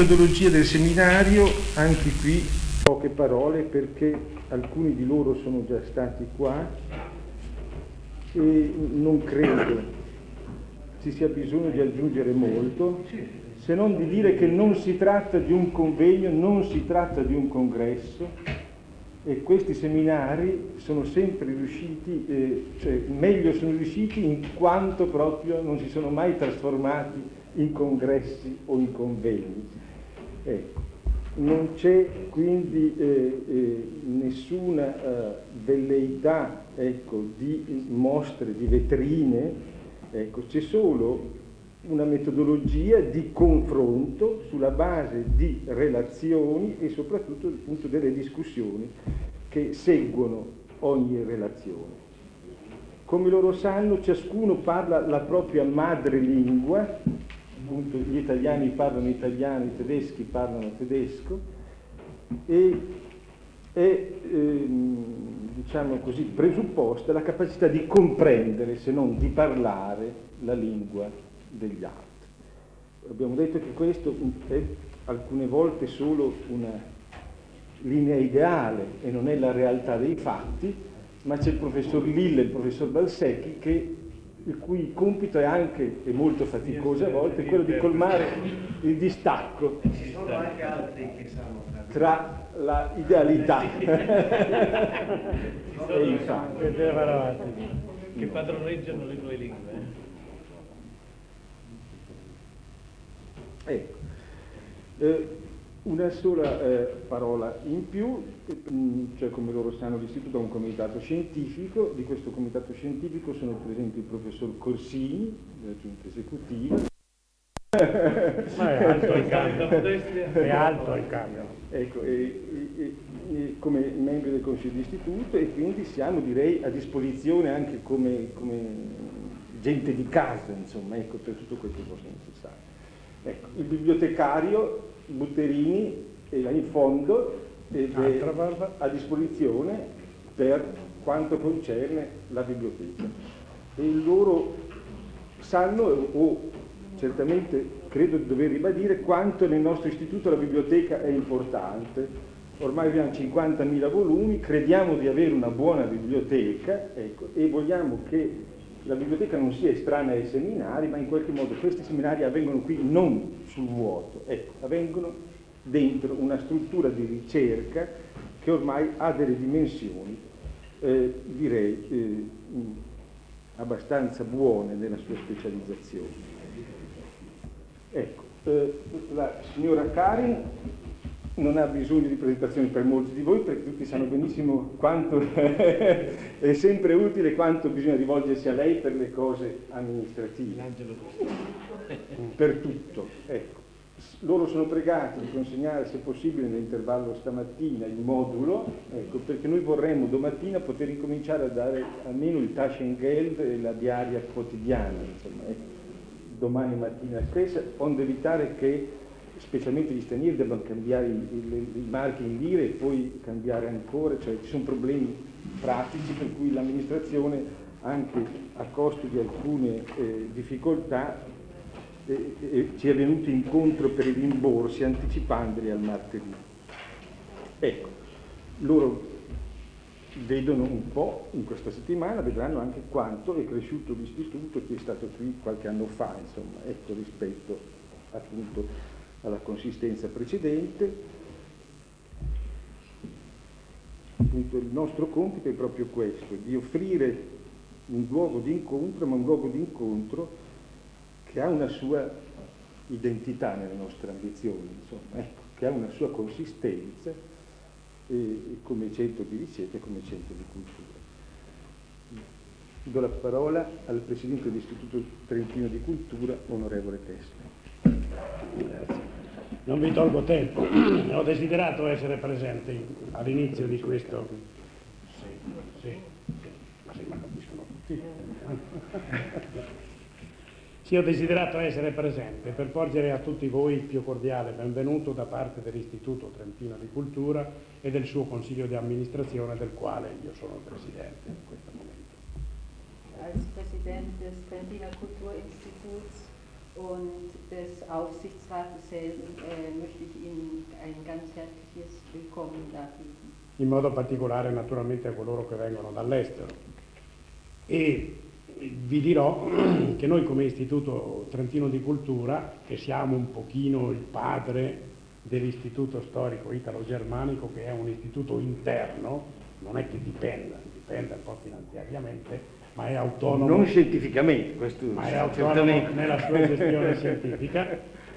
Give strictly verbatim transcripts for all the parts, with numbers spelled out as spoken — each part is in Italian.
Metodologia del seminario, anche qui poche parole perché alcuni di loro sono già stati qua e non credo ci sia bisogno di aggiungere molto, se non di dire che non si tratta di un convegno, non si tratta di un congresso, e questi seminari sono sempre riusciti, eh, cioè meglio sono riusciti in quanto proprio non si sono mai trasformati in congressi o in convegni. Ecco, non c'è quindi eh, eh, nessuna eh, velleità, ecco, di mostre, di vetrine, ecco, c'è solo una metodologia di confronto sulla base di relazioni e soprattutto appunto delle discussioni che seguono ogni relazione. Come loro sanno, ciascuno parla la propria madrelingua, appunto gli italiani parlano italiano, i tedeschi parlano tedesco, e è ehm, diciamo così presupposta la capacità di comprendere, se non di parlare, la lingua degli altri. Abbiamo detto che questo è alcune volte solo una linea ideale e non è la realtà dei fatti, ma c'è il professor Lille e il professor Balsecchi che, il cui compito è anche, e molto faticoso a volte, quello di colmare il distacco. Ci sono anche altri che sanno tra la idealità e il fatto. Che padroneggiano le due lingue. Ecco, eh, una sola eh, parola in più, mh, cioè come loro sanno l'istituto ha un comitato scientifico, di questo comitato scientifico sono presenti il professor Corsini, della giunta esecutiva. Ma è alto il cambio, è alto il cambio. Ecco, e, e, e, come membri del Consiglio d'Istituto, e quindi siamo, direi, a disposizione anche come, come gente di casa, insomma, ecco, per tutto quello che fosse necessario. Ecco, il bibliotecario Butterini è là in fondo ed è a disposizione per quanto concerne la biblioteca. E loro sanno, o certamente credo di dover ribadire, quanto nel nostro istituto la biblioteca è importante. Ormai abbiamo cinquantamila volumi, crediamo di avere una buona biblioteca, ecco, e vogliamo che la biblioteca non sia estranea ai seminari, ma in qualche modo questi seminari avvengono qui non sul vuoto, ecco, avvengono dentro una struttura di ricerca che ormai ha delle dimensioni, eh, direi, eh, abbastanza buone nella sua specializzazione. Ecco, eh, la signora Karin non ha bisogno di presentazioni per molti di voi, perché tutti sanno benissimo quanto è sempre utile, quanto bisogna rivolgersi a lei per le cose amministrative, per tutto. Ecco. Loro sono pregati di consegnare, se possibile, nell'intervallo stamattina il modulo, ecco, perché noi vorremmo domattina poter incominciare a dare almeno il Taschengeld e la diaria quotidiana, insomma, ecco, domani mattina stessa, onde evitare che specialmente gli stranieri debbano cambiare i, i, i marchi in lire e poi cambiare ancora, cioè ci sono problemi pratici per cui l'amministrazione, anche a costo di alcune eh, difficoltà, eh, eh, ci è venuto incontro per i rimborsi anticipandoli al martedì. Ecco, loro vedono un po' in questa settimana, vedranno anche quanto è cresciuto l'istituto che è stato qui qualche anno fa, insomma, ecco, rispetto appunto alla consistenza precedente. Appunto, il nostro compito è proprio questo, di offrire un luogo di incontro, ma un luogo di incontro che ha una sua identità nelle nostre ambizioni, insomma, ecco, che ha una sua consistenza e, e come centro di ricerca e come centro di cultura. Do la parola al Presidente dell'Istituto Trentino di Cultura, onorevole Testa. Grazie. Non vi tolgo tempo, ho desiderato essere presente all'inizio di questo. Sì, sì, sì, ma sì, ma capiscono tutti. Sì, ho desiderato essere presente per porgere a tutti voi il più cordiale benvenuto da parte dell'Istituto Trentino di Cultura e del suo Consiglio di amministrazione, del quale io sono il Presidente in questo momento. Als Präsident des Trentiner Kulturinstituts und des Aufsichtsrates äh, möchte ich Ihnen ein ganz herzliches Willkommen darbieten. In modo particolare naturalmente a coloro che vengono dall'estero. E vi dirò che noi come Istituto Trentino di Cultura, che siamo un pochino il padre dell'Istituto Storico Italo-Germanico, che è un istituto interno, non è che dipenda, dipende un po' finanziariamente, ma è autonomo. Non scientificamente, questo ma è autonomo nella sua gestione scientifica.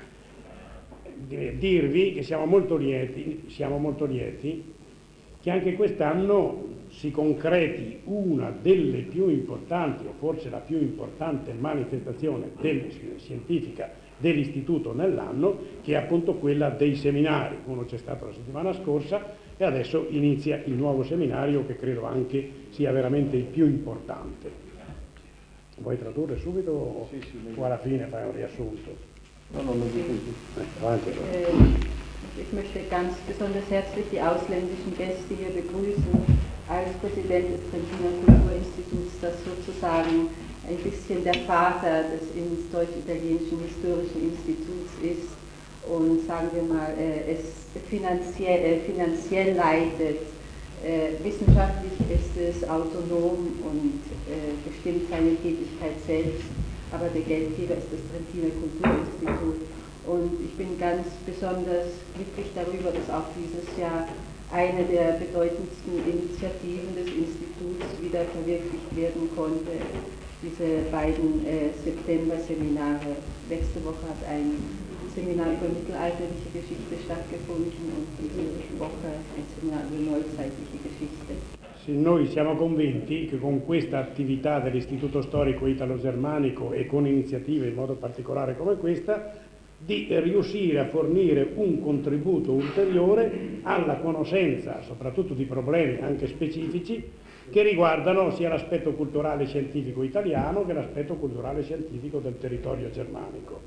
Dirvi che siamo molto lieti, siamo molto lieti che anche quest'anno si concreti una delle più importanti, o forse la più importante manifestazione del, scientifica dell'istituto nell'anno, che è appunto quella dei seminari. Uno c'è stato la settimana scorsa e adesso inizia il nuovo seminario, che credo anche sia veramente il più importante. Vuoi tradurre subito o, sì, sì, o alla fine fai un riassunto? No, no, non dico Eh, avanti. Ich möchte ganz besonders herzlich die ausländischen Gäste hier begrüßen als Präsident des Trentiner Kulturinstituts, das sozusagen ein bisschen der Vater des Deutsch-Italienischen Historischen Instituts ist und, sagen wir mal, es finanziell, finanziell leitet. Wissenschaftlich ist es autonom und bestimmt seine Tätigkeit selbst, aber der Geldgeber ist das Trentiner Kulturinstitut. Und ich bin ganz besonders glücklich darüber, dass auch dieses Jahr eine der bedeutendsten Initiativen des Instituts wieder verwirklicht werden konnte. Diese beiden äh, September-Seminare. Letzte Woche hat ein Seminar über mittelalterliche Geschichte stattgefunden und diese Woche ein Seminar über neuzeitliche Geschichte. Sì, noi siamo convinti che con questa attività dell'Istituto Storico Italo-Germanico e con iniziative in modo particolare come questa, di riuscire a fornire un contributo ulteriore alla conoscenza, soprattutto di problemi anche specifici, che riguardano sia l'aspetto culturale e scientifico italiano che l'aspetto culturale e scientifico del territorio germanico.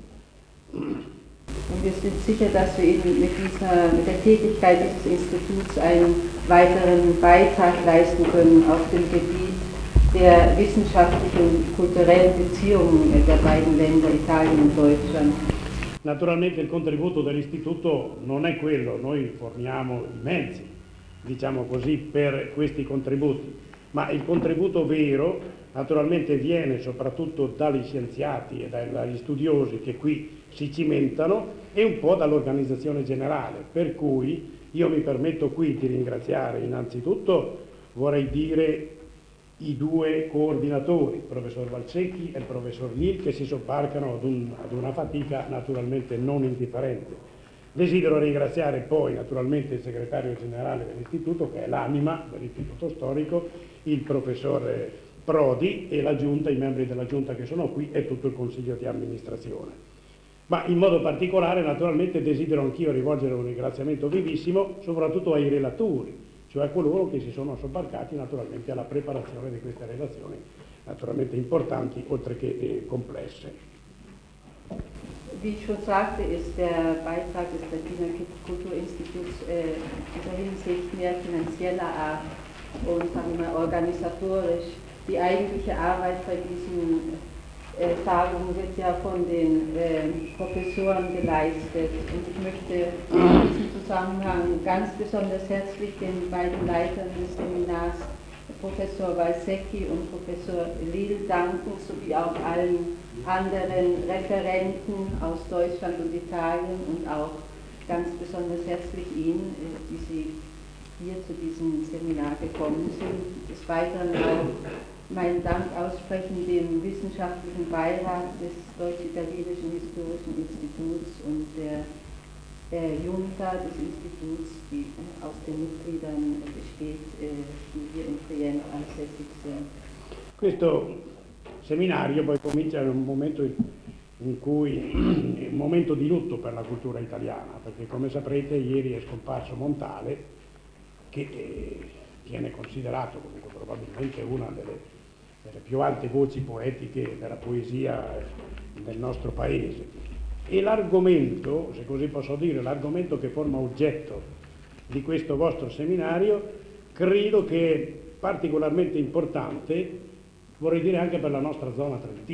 Und wir sind sicher, dass wir Ihnen mit, dieser, mit der Tätigkeit dieses Instituts einen weiteren Beitrag leisten können auf dem Gebiet der wissenschaftlichen und kulturellen Beziehungen der beiden Länder, Italien und Deutschland. Naturalmente il contributo dell'istituto non è quello, noi forniamo i mezzi, diciamo così, per questi contributi, ma il contributo vero naturalmente viene soprattutto dagli scienziati e dagli studiosi che qui si cimentano e un po' dall'organizzazione generale, per cui io mi permetto qui di ringraziare innanzitutto, vorrei dire, i due coordinatori, il professor Valsecchi e il professor Nil, che si sobbarcano ad, un, ad una fatica naturalmente non indifferente. Desidero ringraziare poi naturalmente il segretario generale dell'istituto, che è l'anima dell'istituto storico, il professor Prodi e la giunta, i membri della giunta che sono qui e tutto il consiglio di amministrazione. Ma in modo particolare naturalmente desidero anch'io rivolgere un ringraziamento vivissimo soprattutto ai relatori, cioè a coloro che si sono sobbarcati naturalmente alla preparazione di queste relazioni, naturalmente importanti oltre che eh, complesse. Wie ich schon sagte, ist der Beitrag des Trentiner Kulturinstituts äh, in dieser Hinsicht mehr finanzieller Art und, sagen wir mal, organisatorisch. Die eigentliche Arbeit bei diesen äh, Tagungen wird ja von den äh, Professoren geleistet. Und ich möchte in diesem Zusammenhang ganz besonders herzlich den beiden Leitern des Seminars, Professor Valsecchi und Professor Lil, danken, sowie auch allen anderen Referenten aus Deutschland und Italien und auch ganz besonders herzlich Ihnen, die Sie hier zu diesem Seminar gekommen sind. Des Weiteren auch meinen Dank aussprechen dem wissenschaftlichen Beirat des Deutsch-Italienischen Historischen Instituts und der, der Junta des Instituts, die aus den Mitgliedern besteht, die hier in Trient ansässig sind. Questo seminario poi comincia in un momento in cui è un momento di lutto per la cultura italiana, perché come saprete ieri è scomparso Montale, che eh, viene considerato comunque probabilmente una delle delle più alte voci poetiche della poesia del nostro paese. E l'argomento, se così posso dire, l'argomento che forma oggetto di questo vostro seminario, credo che è particolarmente importante, vorrei dire anche per la nostra zona trentina.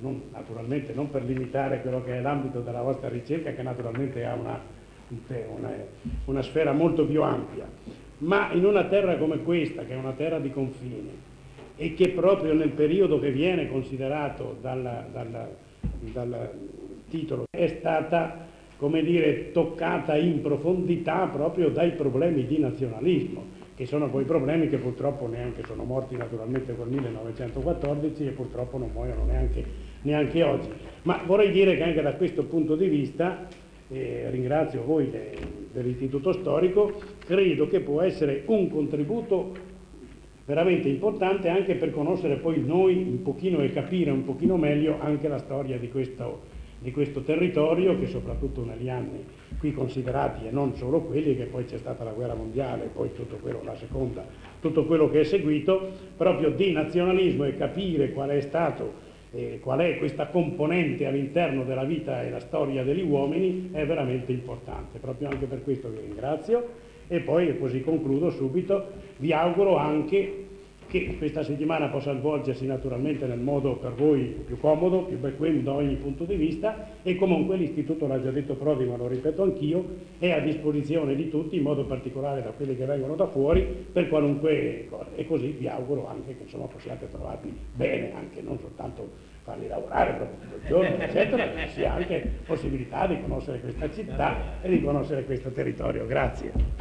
non, naturalmente non per limitare quello che è l'ambito della vostra ricerca, che naturalmente ha una, una, una sfera molto più ampia, ma in una terra come questa, che è una terra di confini, e che proprio nel periodo che viene considerato dal, dal, dal titolo è stata, come dire, toccata in profondità proprio dai problemi di nazionalismo, che sono quei problemi che purtroppo neanche sono morti naturalmente col millenovecentoquattordici e purtroppo non muoiono neanche, neanche oggi. Ma vorrei dire che anche da questo punto di vista, eh, ringrazio voi de, dell'Istituto Storico, credo che può essere un contributo veramente importante anche per conoscere poi noi un pochino e capire un pochino meglio anche la storia di questo, di questo territorio, che soprattutto negli anni qui considerati, e non solo quelli, che poi c'è stata la guerra mondiale, poi tutto quello, la seconda, tutto quello che è seguito, proprio di nazionalismo, e capire qual è stato, eh, qual è questa componente all'interno della vita e la storia degli uomini, è veramente importante. Proprio anche per questo vi ringrazio. E poi, così concludo subito, vi auguro anche che questa settimana possa svolgersi naturalmente nel modo per voi più comodo, più becquem da ogni punto di vista, e comunque l'Istituto, l'ha già detto Prodi, ma lo ripeto anch'io, è a disposizione di tutti, in modo particolare da quelli che vengono da fuori, per qualunque cosa. E così vi auguro anche che insomma possiate trovarvi bene, anche non soltanto farli lavorare proprio tutto il giorno, eccetera, ma sia anche possibilità di conoscere questa città e di conoscere questo territorio. Grazie.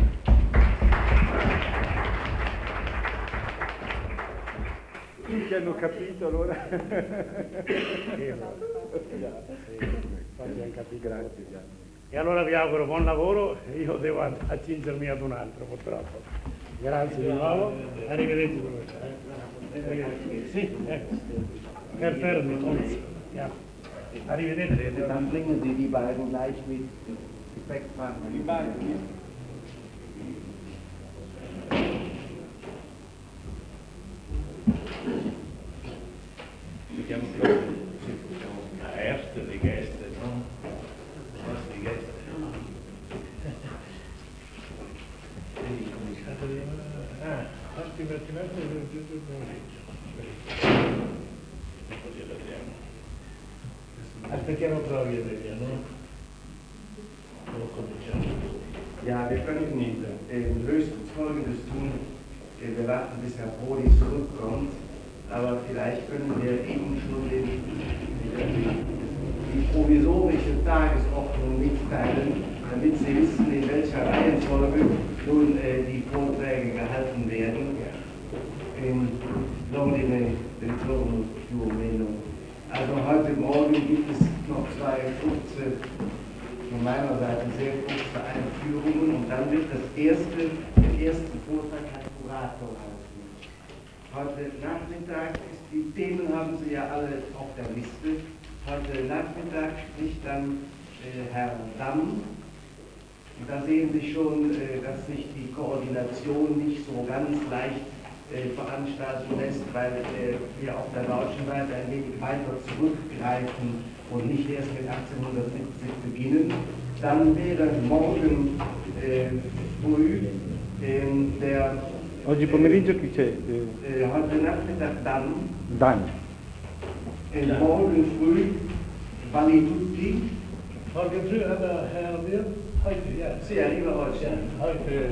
Tutti hanno capito allora? Grazie. E allora vi auguro buon lavoro, io devo accingermi ad un altro purtroppo. Grazie di nuovo, arrivederci. Sì, ecco. Herr Fermi, ja. Arrivederci. Dann bringen Sie die beiden gleich mit Gepäckfach. Die beiden. Vediamo che la erste, le Gäste, no? Was die Gäste? Vedi, cominciate di... Ah, fatti divertimenti del giusto così la vediamo. Aspettiamo Claudia, no? Lo cominciamo. Ja, wir können äh, höchstens Folgendes tun. Wir warten, bis Herr Prodi zurückkommt, aber vielleicht können wir eben schon den, die provisorische Tagesordnung mitteilen, damit Sie wissen, in welcher Reihenfolge nun äh, die Vorträge gehalten werden. In l'ordine del giorno più o meno. Also heute Morgen gibt es noch zwei kurze, von meiner Seite sehr kurze Einführungen, und dann wird das erste, den ersten Vortrag Herr Kurator halten. Heute Nachmittag ist, die Themen haben Sie ja alle auf der Liste. Heute Nachmittag spricht dann äh, Herr Damm. Und da sehen Sie schon, äh, dass sich die Koordination nicht so ganz leicht äh, veranstalten lässt, weil äh, wir auf der deutschen Seite ein wenig weiter zurückgreifen und nicht erst mit achtzehnhundertsiebzig beginnen. Dann wäre morgen äh, früh äh, der... Oggi pomeriggio chi c'è? Äh, heute Nachmittag dann... Dan. Äh, morgen früh Valitutti. Morgen früh hat der Herr Wirt, heute, ja. Sì, arriva oggi. Ja, heute.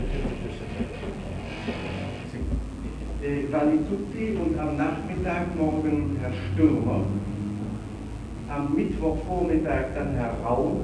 Äh, Valitutti und am Nachmittag morgen Herr Stürmer. Am Mittwochvormittag dann Herr Rau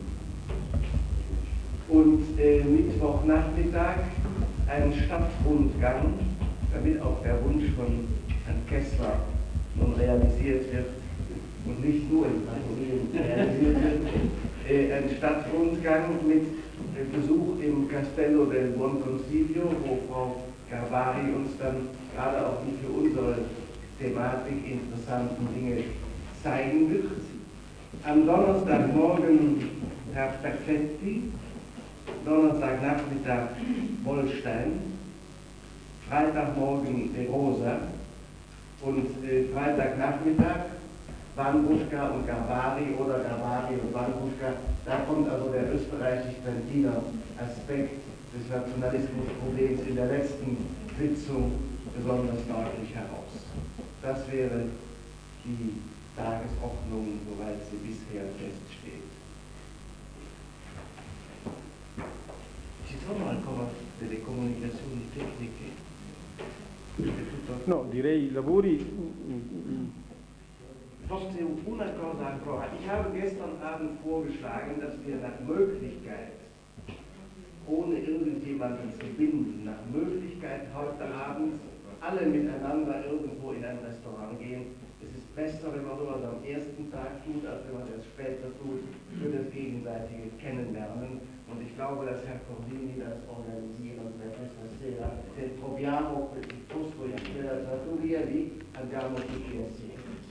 und äh, Mittwochnachmittag ein Stadtrundgang, damit auch der Wunsch von Herrn Kessler nun realisiert wird und nicht nur in Brasilien realisiert wird, äh, ein Stadtrundgang mit äh, Besuch im Castello del Buon Consiglio, wo Frau Garbari uns dann gerade auch die für unsere Thematik interessanten Dinge zeigen wird. Am Donnerstagmorgen Herr Perfetti, Donnerstagnachmittag Wollstein, Freitagmorgen De Rosa und äh, Freitagnachmittag Vanbuschka und Garbari oder Garbari und Vanbuschka. Da kommt also der österreichisch-trentiner Aspekt des Nationalismusproblems in der letzten Sitzung besonders deutlich heraus. Das wäre die Tagesordnung, soweit sie bisher feststeht. Ci sono ancora delle comunicazioni tecniche? No, direi lavori... Forse una cosa ancora. Ich habe gestern Abend vorgeschlagen, dass wir nach Möglichkeit, ohne irgendjemanden zu binden, nach Möglichkeit heute Abend alle miteinander irgendwo in ein Restaurant gehen. Es ist besser, wenn man sowas am ersten Tag tut, als wenn man das später tut, für das gegenseitige Kennenlernen. Und ich glaube, dass Herr Cordini das organisieren wird. Stasera troviamo questi posto in quella trattoria lì, andiamo tutti insieme.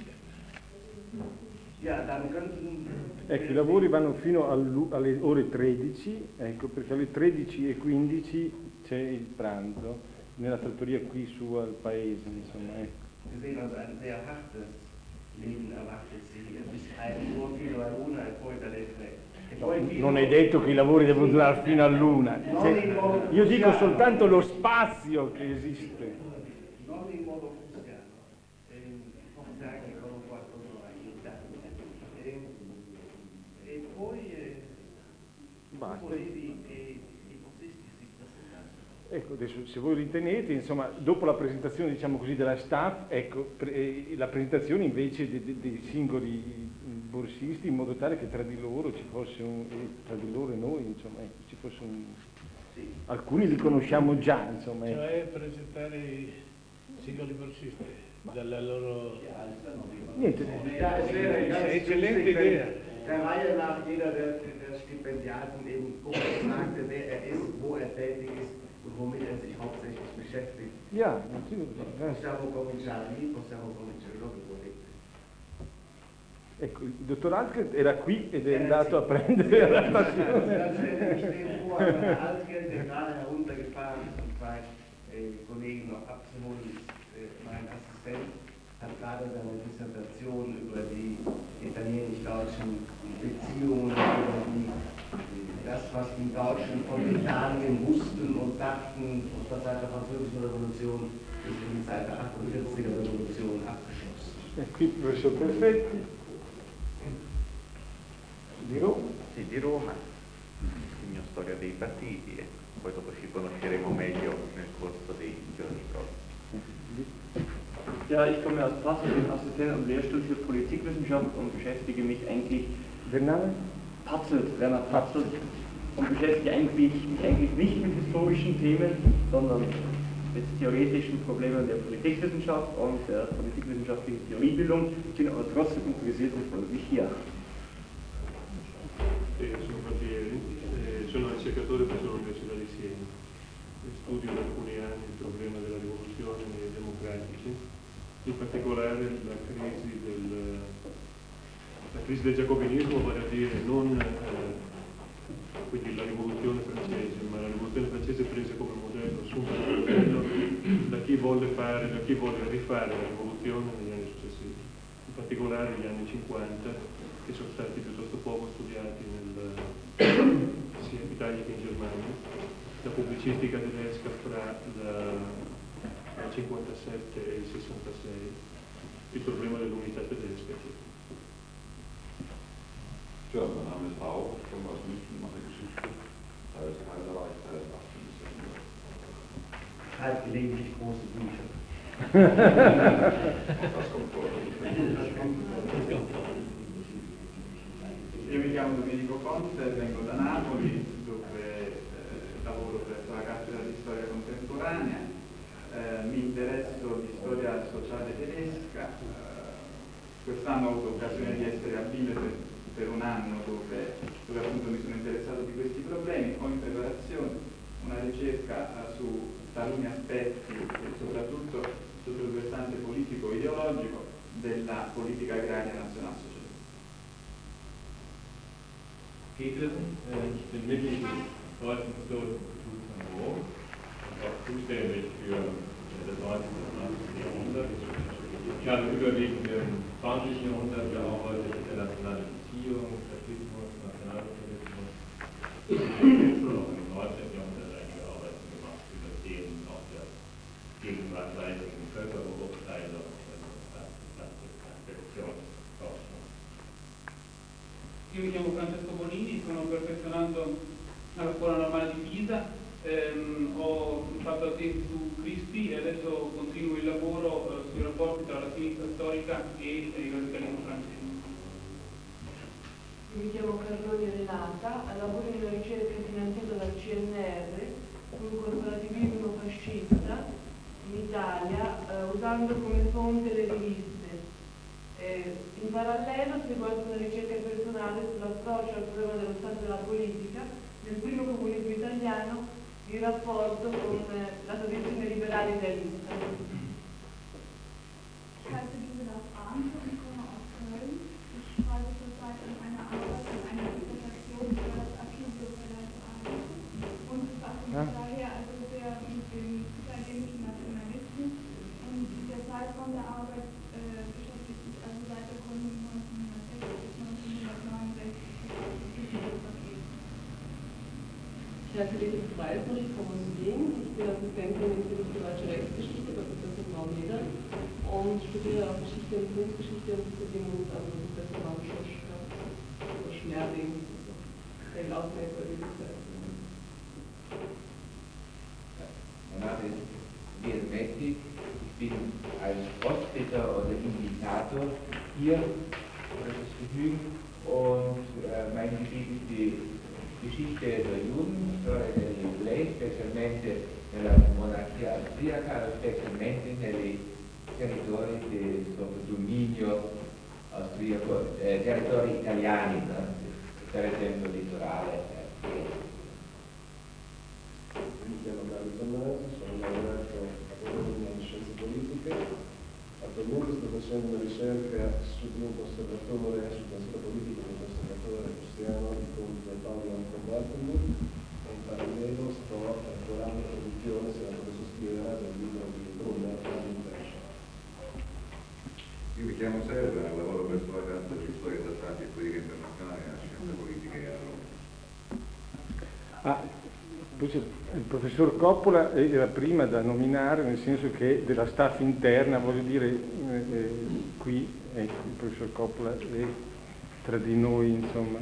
Ja, dann könnten... Ecco, i lavori vanno fino alle ore tredici, ecco, perché alle tredici e quindici c'è il pranzo, nella trattoria qui su al paese, insomma, ecco. Sie sehen also ein sehr hartes Leben erwartet Sie hier, bis ein Uhr fino a una e poi dalle tre. Non è detto che i lavori devono durare fino all'una, cioè, io dico soltanto lo spazio che esiste. Non in modo prussiano, forse anche con un quarto d'ora aiutante. E poi Basta. volevi che i postisti si presentassero. Ecco, adesso se voi ritenete, insomma, dopo la presentazione, diciamo così, della staff, ecco, pre- la presentazione invece dei, dei, dei singoli borsisti, in modo tale che tra di loro ci fosse un, tra di loro e noi, insomma, ecco, ci fosse un... Sì. Alcuni li conosciamo già, insomma. Ecco. Cioè presentare i singoli borsisti dalla loro... Niente. Ja, es wäre ganz Eccellente günstig, wenn idea. der Reihe nach jeder der, der Stipendiaten eben kurz sagte, wer er ist, wo er tätig ist und womit er sich hauptsächlich beschäftigt. Yeah, sì, Possiamo cominciare lì, possiamo cominciare dove volete. ecco, il dottor Altgeld era qui ed è andato a prendere la passione. Ich stehe vor, Altgeld, der gerade heruntergefahren ist, um zwei äh, Kollegen noch abzuholen. Äh, mein Assistent hat gerade seine Dissertation über die italienisch-deutschen Beziehungen, über die, das, was die Deutschen von Italien wussten und dachten, aus der Zeit der Französischen Revolution bis in die Zeit der achtundvierziger Revolution abgeschlossen. E qui il professor Perfetti di Roma. Sì, di Roma, il mio Storia dei partiti, e poi dopo ci conosceremo meglio nel corso dei giorni prossimi. Ja, ich komme aus Passau, bin Assistent am Lehrstuhl für Politikwissenschaft und beschäftige mich eigentlich, Der Name? Patzelt, Werner Patzelt, und beschäftige eigentlich, mich eigentlich nicht mit historischen Themen, sondern mit theoretischen Problemen der Politikwissenschaft und der politikwissenschaftlichen Theoriebildung. Ich bin aber trotzdem interessiert und folge mich hier. Eh, sono Barbieri, eh, sono ricercatore presso l'Università di Siena. Studio da alcuni anni il problema della rivoluzione nei democratici, in particolare la crisi del, la crisi del giacobinismo, vale a dire non eh, quindi la rivoluzione francese, ma la rivoluzione francese presa come modello, assunta come modello da chi volle fare, da chi volle rifare la rivoluzione negli anni successivi, in particolare gli anni cinquanta, che sono stati piuttosto poco studiati nel, sia in Italia che in Germania. La pubblicistica tedesca fra il cinquantasette e il sessantasei, il problema dell'unità tedesca. Ja, mein Name ist Hau, ich komme aus München, mache Geschichte, Teil des Kaiserreichs, Teil des achtzehnten Jahrhunderts. Schreibt gelegentlich große Bücher. Das kommt vor. Io mi chiamo Domenico Conte, vengo da Napoli, dove lavoro presso la cattedra di storia contemporanea, eh, mi interesso di storia sociale tedesca, eh, quest'anno ho avuto occasione di essere a Bielefeld per un anno dove, dove appunto mi sono interessato di questi problemi, ho in preparazione una ricerca eh, su taluni aspetti e soprattutto sotto il versante politico-ideologico della politica agraria nazionalsocialista. Peter, ich bin Mitglied des Deutschen Historischen Instituts in Rom und auch zuständig für das neunzehnte und zwanzigste Jahrhundert. Ich habe überwiegend im zwanzigsten Jahrhundert gearbeitet, internationale Beziehungen, Faschismus, Nationalsozialismus. Ich habe schon auch im neunzehnten Jahrhundert einige Arbeiten gemacht über Themen auch der gegenwartigen Völkerbeurteilung und Perspektion continuando alla scuola normale di Pisa, ehm, ho fatto la tesi su Crispi e adesso continuo il lavoro eh, sui rapporti tra la sinistra storica e il radicalismo francese. Mi chiamo Carloni Renata, lavoro in una ricerca finanziata dal C N R sul corporativismo fascista in Italia, eh, usando come fonte le riviste. Eh, in parallelo seguo anche una ricerca personale sull'approccio al problema dello Stato e della politica nel primo comunismo italiano in rapporto con eh, la tradizione liberale idealista. Ich heiße Gisela Frank und komme aus Köln. Ich schreibe zurzeit an einer Arbeit, an einer Dissertation über das Archivdokumental und befasse mich daher also sehr mit dem italienischen Nationalismus. Und der Zeitraum der Arbeit äh, beschäftigt sich also seit der Gründung neunzehnhundertsechzig bis neunzehnhundertneunundsechzig mit dem Vergehen. Ich heiße Lili Freisner, ich komme aus Wien. Ich bin Assistentin im Institut für Deutsche Rechtsgeschichte bei Professor Brauneder und studiere auch Geschichte und Kunstgeschichte und Bedingungen an Professor Braunschosch, Schmerling, der Lautmeister dieser Zeit. Mein Name ist Georg Metti. Ich bin als Hospitter oder Invitator hier für das Vergnügen und äh, mein Gebiet ist die Geschichte der Juden, storia degli ebrei, specialmente nella monarchia austriaca, specialmente nei territori di dominio austriaco, eh, territori italiani, no? Per esempio il litorale. Eh. Mi chiamo Carlo Tommaso, sono laureato a Bologna in scienze politiche. Attualmente sto facendo una ricerca su di un conservatore, sul conservatore politico di un conservatore austriano di conte Paolo Anton-Waltenburg e in parallelo sto lavorando la produzione, se la posso scrivere, del libro di Brunner, L'Impression. Io mi chiamo Serra, lavoro presso la Cassa di Storia della Stati e Politica Internazionale e Scienze Politiche a Roma. Ah, il professor Coppola era prima da nominare, nel senso che della staff interna, voglio dire, eh, qui ecco, il professor Coppola è tra di noi, insomma,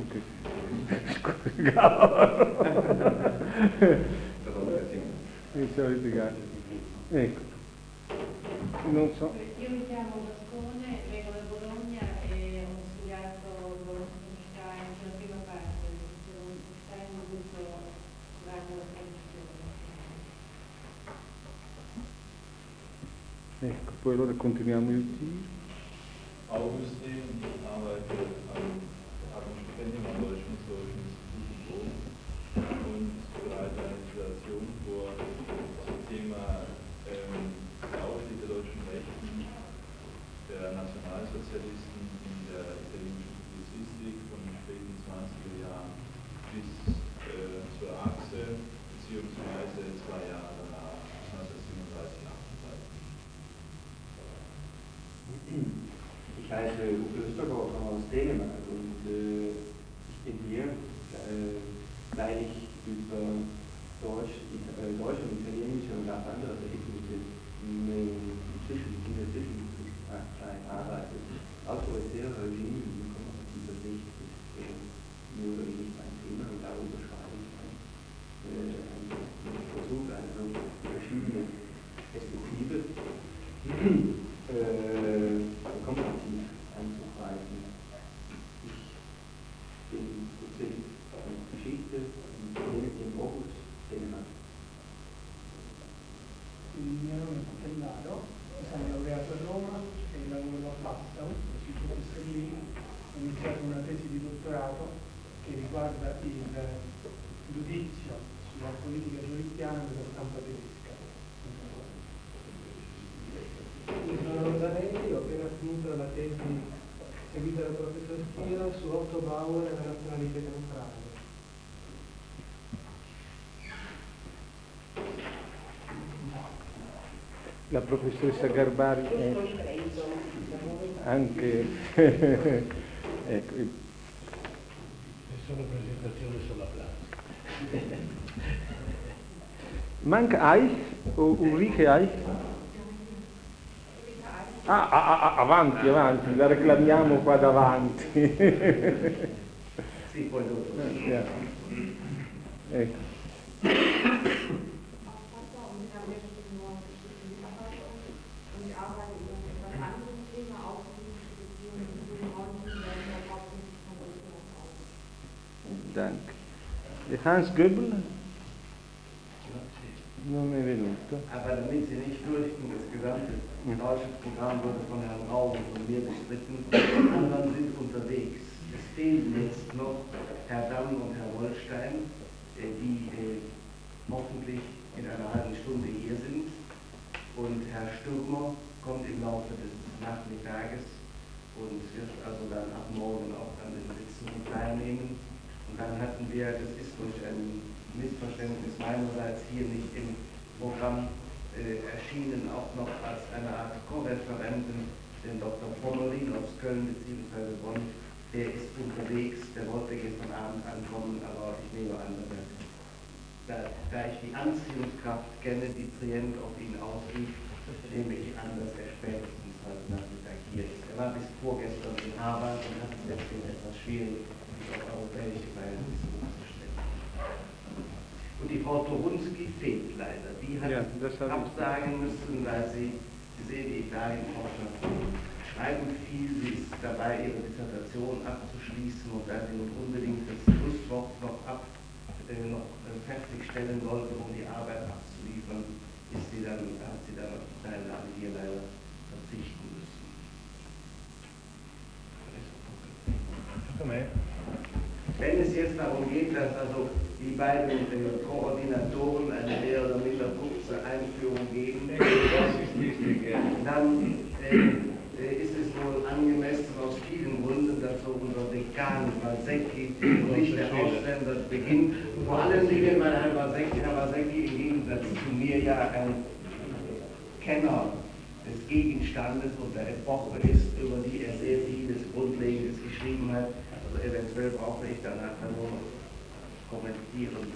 i soliti gatti. Ecco, non so. Io mi chiamo Vascone, vengo da Bologna e ho studiato Bologna la prima parte, Stein ho avuto durante la traduzione. Ecco, poi allora continuiamo il tiro. Augustin, ich arbeite am, habe ein Stipendium am Deutschen Historischen Institut in Bonn und bereite eine Dissertation vor zum Thema ähm, der Aufstieg der deutschen Rechten, der Nationalsozialisten in der italienischen Publizistik von den späten zwanziger Jahren bis äh, zur Achse, beziehungsweise zwei Jahre danach, neunzehnhundertsiebenunddreißig, achtunddreißig. Ich heiße Uwe Östergau, komme aus Dänemark und äh, ich bin hier, äh, weil ich über Deutsch, äh, Deutsch und Italienisch und auch andere Ethnien inzwischen in der Zwischenzeit arbeite. Autoritäre Regime, die kommen aus dieser Sicht, ist äh, nur nicht mein Thema und darüber schreibe ich ein. Äh, ich versuche also verschiedene Perspektiven äh, komparativ anzugreifen. Ich bin Dozent von Geschichte und lebe in Aarhus, Dänemark. Il mio nome è Cappellaro, sono laureato a Roma e lavoro a Passau, all'Istituto Sterlini. Ho iniziato una tesi di dottorato che riguarda il giudizio sulla politica giuridiana della stampa tedesca. Io sono Rosanelli, ho appena finito la tesi seguita dal professor Schira su Otto Bauer e la razionalità temporale. La professoressa Garbari è anche ecco. È solo presentazione sulla plastica. Manca hai? O Ulrike hai? Ah, ah, ah, avanti, avanti, la reclamiamo qua davanti. Sì, Sì, poi dopo. Eh, yeah. Ecco. Danke. Hans Goebbels? Non è venuto. Aber damit Sie nicht fürchten, das gesamte deutsche Programm wurde von Herrn Rau und von mir bestritten, die anderen sind unterwegs. Es fehlen jetzt noch Herr Damm und Herr Wollstein, die äh, hoffentlich in einer halben Stunde hier sind. Und Herr Stürmer kommt im Laufe des Nachmittages und wird also dann ab morgen auch an den Sitzungen teilnehmen. Und dann hatten wir, das ist durch ein Missverständnis meinerseits hier nicht im Programm äh, erschienen, auch noch als eine Art Co-Referenten, den Doktor Pommerin aus Köln bzw. Bonn, der ist unterwegs, der wollte gestern Abend ankommen, aber ich nehme an, dass er, da, da ich die Anziehungskraft kenne, die Trient auf ihn ausübt, nehme ich an, dass er spätestens heute Nachmittag hier ist. Er war bis vorgestern in Harvard und hat es deswegen etwas schwierig, auf europäische Verhältnisse umzustellen. Und die Frau Torunski fehlt leider. Die hat ja, absagen müssen, weil sie, Sie sehen, die Italienforscher schreiben viel, sie ist dabei, ihre Dissertation abzuschließen und da sie nun unbedingt das Schlusswort noch, ab, äh, noch äh, fertigstellen wollte, um die Arbeit abzuliefern, ist sie dann, hat sie dann auf die Teilnahme hier leider verzichten müssen. Wenn es jetzt darum geht, dass also die beiden äh, Koordinatoren eine mehr oder minder kurze Einführung geben, dann äh, ist es wohl angemessen aus vielen Gründen, dass so unser Dekan Balsecchi, nicht der Ausländer, beginnt. Vor allen Dingen, weil Herr Balsecchi, Herr Balsecchi im Gegensatz zu mir ja ein Kenner des Gegenstandes und der Epoche ist, über die er sehr vieles Grundlegendes geschrieben hat. Also eventuell brauche ich danach nur commentieren.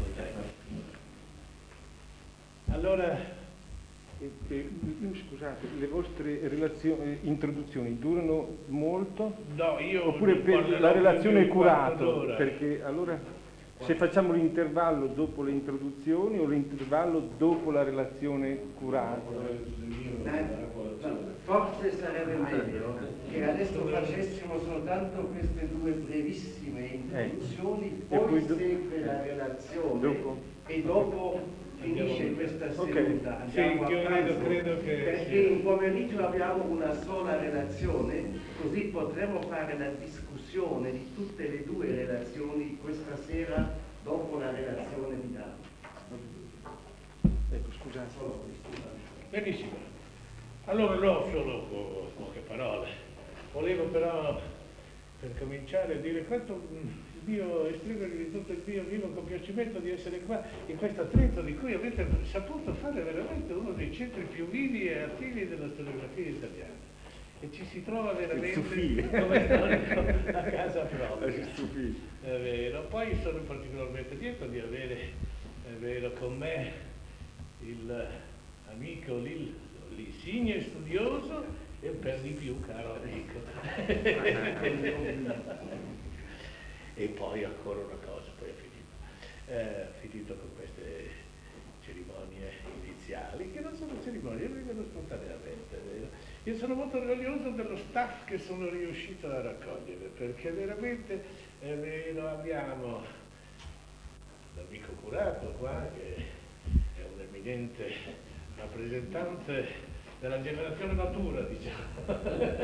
Allora, eh, eh, scusate, le vostre relazioni, introduzioni durano molto? No, io oppure per la relazione è curato? Perché allora se facciamo l'intervallo dopo le introduzioni o l'intervallo dopo la relazione curata? Forse sarebbe meglio che adesso facessimo soltanto queste due brevissime introduzioni, eh. poi segue la relazione dopo. E dopo finisce questa seduta. Okay. Sì, io credo, credo che... Perché in pomeriggio abbiamo una sola relazione, così potremo fare la discussione di tutte le due relazioni questa sera dopo la relazione di Dante. Ecco, scusate. Benissimo. Allora no, solo po- poche parole. Volevo però, per cominciare, a dire quanto il mio, esprimervi di tutto il mio vivo compiacimento di essere qua in questo Trento di cui avete saputo fare veramente uno dei centri più vivi e attivi della storiografia italiana. E ci si trova veramente come storico a casa propria. È vero. Poi sono particolarmente lieto di avere, è vero, con me il amico Lil, l'insigne studioso e per di più caro amico. E poi ancora una cosa, poi è finito. Eh, finito con queste cerimonie iniziali, che non sono cerimonie, vengono spontaneamente, vero? Io sono molto orgoglioso dello staff che sono riuscito a raccogliere, perché veramente è vero, abbiamo l'amico Curato qua, che è un eminente rappresentante della generazione matura, diciamo,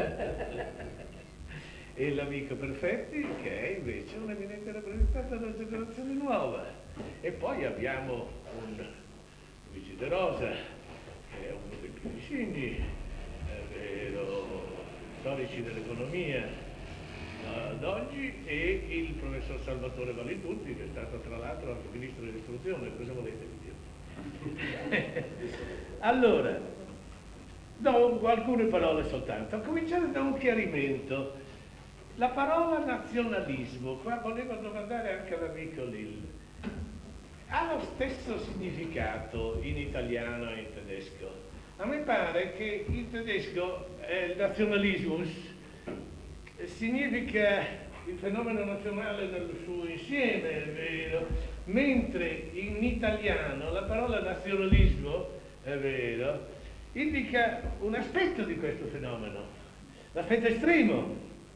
e l'amico Perfetti, che è invece un eminente rappresentante della generazione nuova. E poi abbiamo un Luigi De Rosa, che è uno dei più vicini, è vero, storici dell'economia ad oggi, e il professor Salvatore Valentucci, che è stato tra l'altro anche ministro dell'istruzione. Cosa volete dire? Allora, do alcune parole soltanto, a cominciare da un chiarimento. La parola nazionalismo, qua volevo domandare anche all'amico Lil, ha lo stesso significato in italiano e in tedesco? A me pare che in tedesco eh, il nazionalismus significa il fenomeno nazionale nel suo insieme, è vero, mentre in italiano la parola nazionalismo, è vero, indica un aspetto di questo fenomeno, l'aspetto estremo,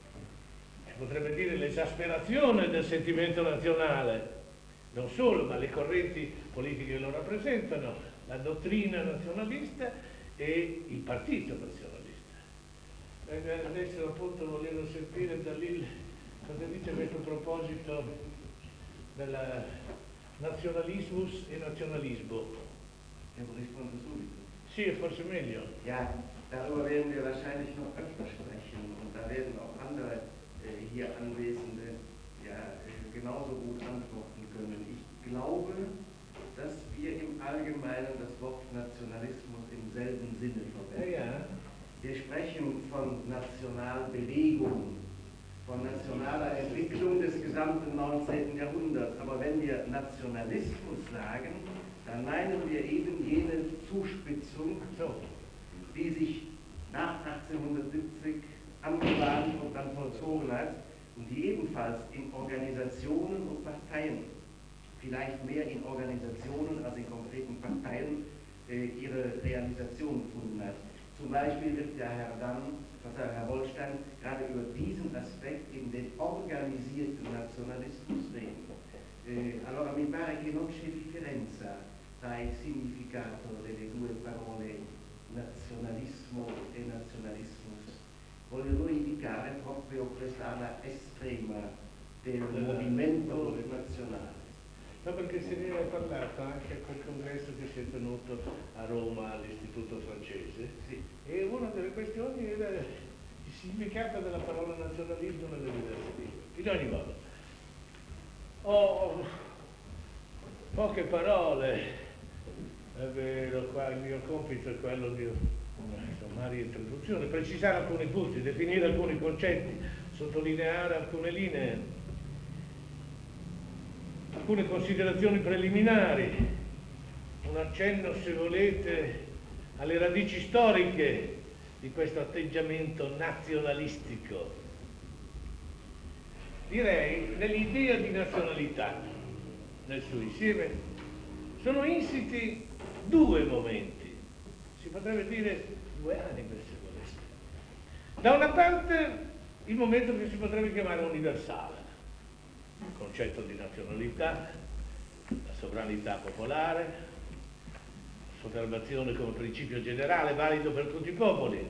si potrebbe dire l'esasperazione del sentimento nazionale, non solo, ma le correnti politiche che lo rappresentano, la dottrina nazionalista e il partito nazionalista. E adesso appunto volevo sentire da lì cosa dice a questo proposito del nazionalismus e nazionalismo. Devo rispondere subito. Sì, è forse meglio. Ja, darüber werden wir wahrscheinlich noch öfter sprechen und da werden auch andere äh, hier Anwesende ja, äh, genauso gut antworten können. Ich glaube, dass wir im Allgemeinen das Wort Nationalismus im selben Sinne verwenden. Ja, ja. Wir sprechen von Nationalbewegung, von nationaler Entwicklung des gesamten neunzehnten Jahrhunderts. Aber wenn wir Nationalismus sagen, dann meinen wir eben jene Zuspitzung, die sich nach achtzehnhundertsiebzig angebahnt und dann vollzogen hat und die ebenfalls in Organisationen und Parteien, vielleicht mehr in Organisationen als in konkreten Parteien, äh, ihre Realisation gefunden hat. Zum Beispiel wird ja Herr Damm, Herr Wollstein, gerade über diesen Aspekt, eben den organisierten Nazionalismus reden. Eh, allora mi pare che non c'è differenza tra il significato delle due parole nazionalismo e nazionalismus. Vogliono indicare proprio questa ala estrema del movimento nazionale. No, perché se ne è parlato anche a quel congresso che si è tenuto a Roma all'Istituto francese, sì. E una delle questioni era il significato della parola nazionalismo nelle diverse lingue. In ogni modo, ho poche parole, è vero, qua il mio compito è quello di una sommaria introduzione, precisare alcuni punti, definire alcuni concetti, sottolineare alcune linee, alcune considerazioni preliminari, un accenno, se volete, alle radici storiche di questo atteggiamento nazionalistico. Direi, nell'idea di nazionalità, nel suo insieme, sono insiti due momenti, si potrebbe dire due anime, se voleste. Da una parte il momento che si potrebbe chiamare universale, il concetto di nazionalità, la sovranità popolare, l'osservazione come principio generale valido per tutti i popoli,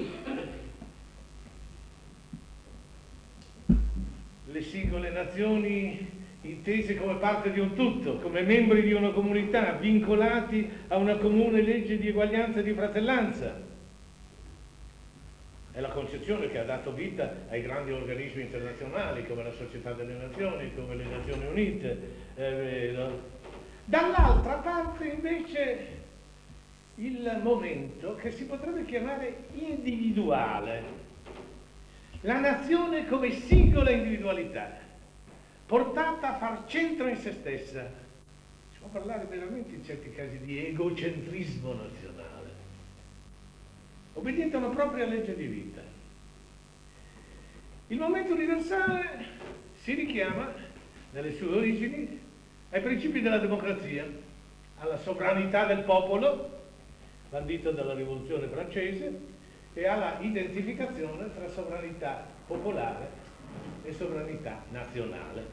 le singole nazioni intese come parte di un tutto, come membri di una comunità, vincolati a una comune legge di eguaglianza e di fratellanza. È la concezione che ha dato vita ai grandi organismi internazionali come la Società delle Nazioni, come le Nazioni Unite, è vero. Dall'altra parte invece il momento che si potrebbe chiamare individuale, la nazione come singola individualità, portata a far centro in se stessa. Si può parlare veramente in certi casi di egocentrismo nazionale, obbediente a una propria legge di vita. Il momento universale si richiama, nelle sue origini, ai principi della democrazia, alla sovranità del popolo, bandita dalla rivoluzione francese, e alla identificazione tra sovranità popolare e sovranità nazionale.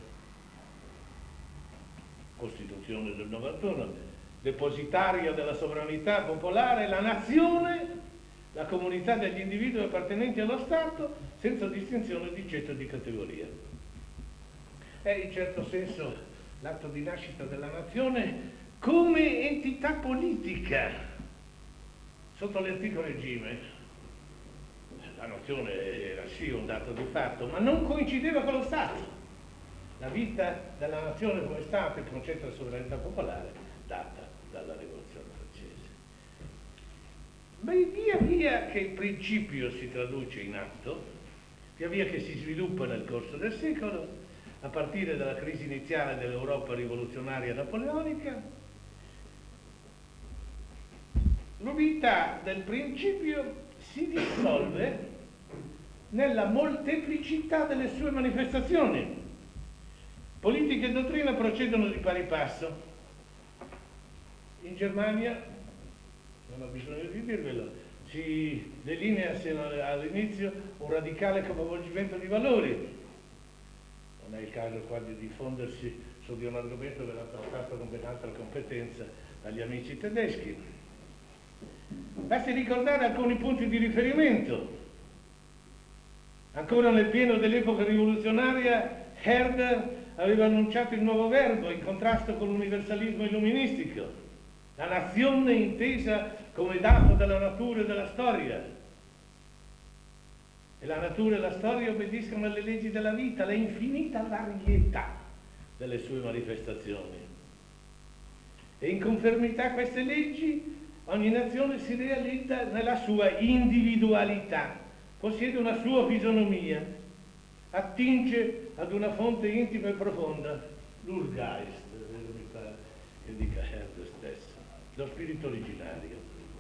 Costituzione del novantuno, depositaria della sovranità popolare, la nazione, la comunità degli individui appartenenti allo Stato, senza distinzione di ceto e di categoria. È in certo senso l'atto di nascita della nazione come entità politica sotto l'antico regime. La nazione era sì un dato di fatto, ma non coincideva con lo Stato. La vita della nazione come Stato, il concetto della sovranità popolare, data dalla rivoluzione francese. Ma via via che il principio si traduce in atto, via via che si sviluppa nel corso del secolo, a partire dalla crisi iniziale dell'Europa rivoluzionaria napoleonica, l'unità del principio si dissolve nella molteplicità delle sue manifestazioni. Politica e dottrina procedono di pari passo. In Germania, non ho bisogno di dirvelo, si delinea all'inizio un radicale capovolgimento di valori. Non è il caso qua di diffondersi su di un argomento che era trattato con ben altra competenza dagli amici tedeschi. Basti ricordare alcuni punti di riferimento. Ancora nel pieno dell'epoca rivoluzionaria, Herder aveva annunciato il nuovo verbo in contrasto con l'universalismo illuministico, la nazione intesa come dato della natura e della storia. E la natura e la storia obbediscono alle leggi della vita, alla infinita varietà delle sue manifestazioni. E in conformità a queste leggi, ogni nazione si realizza nella sua individualità, possiede una sua fisionomia, attinge ad una fonte intima e profonda, l'Urgeist, mi pare che dica Herder stesso, lo spirito originario.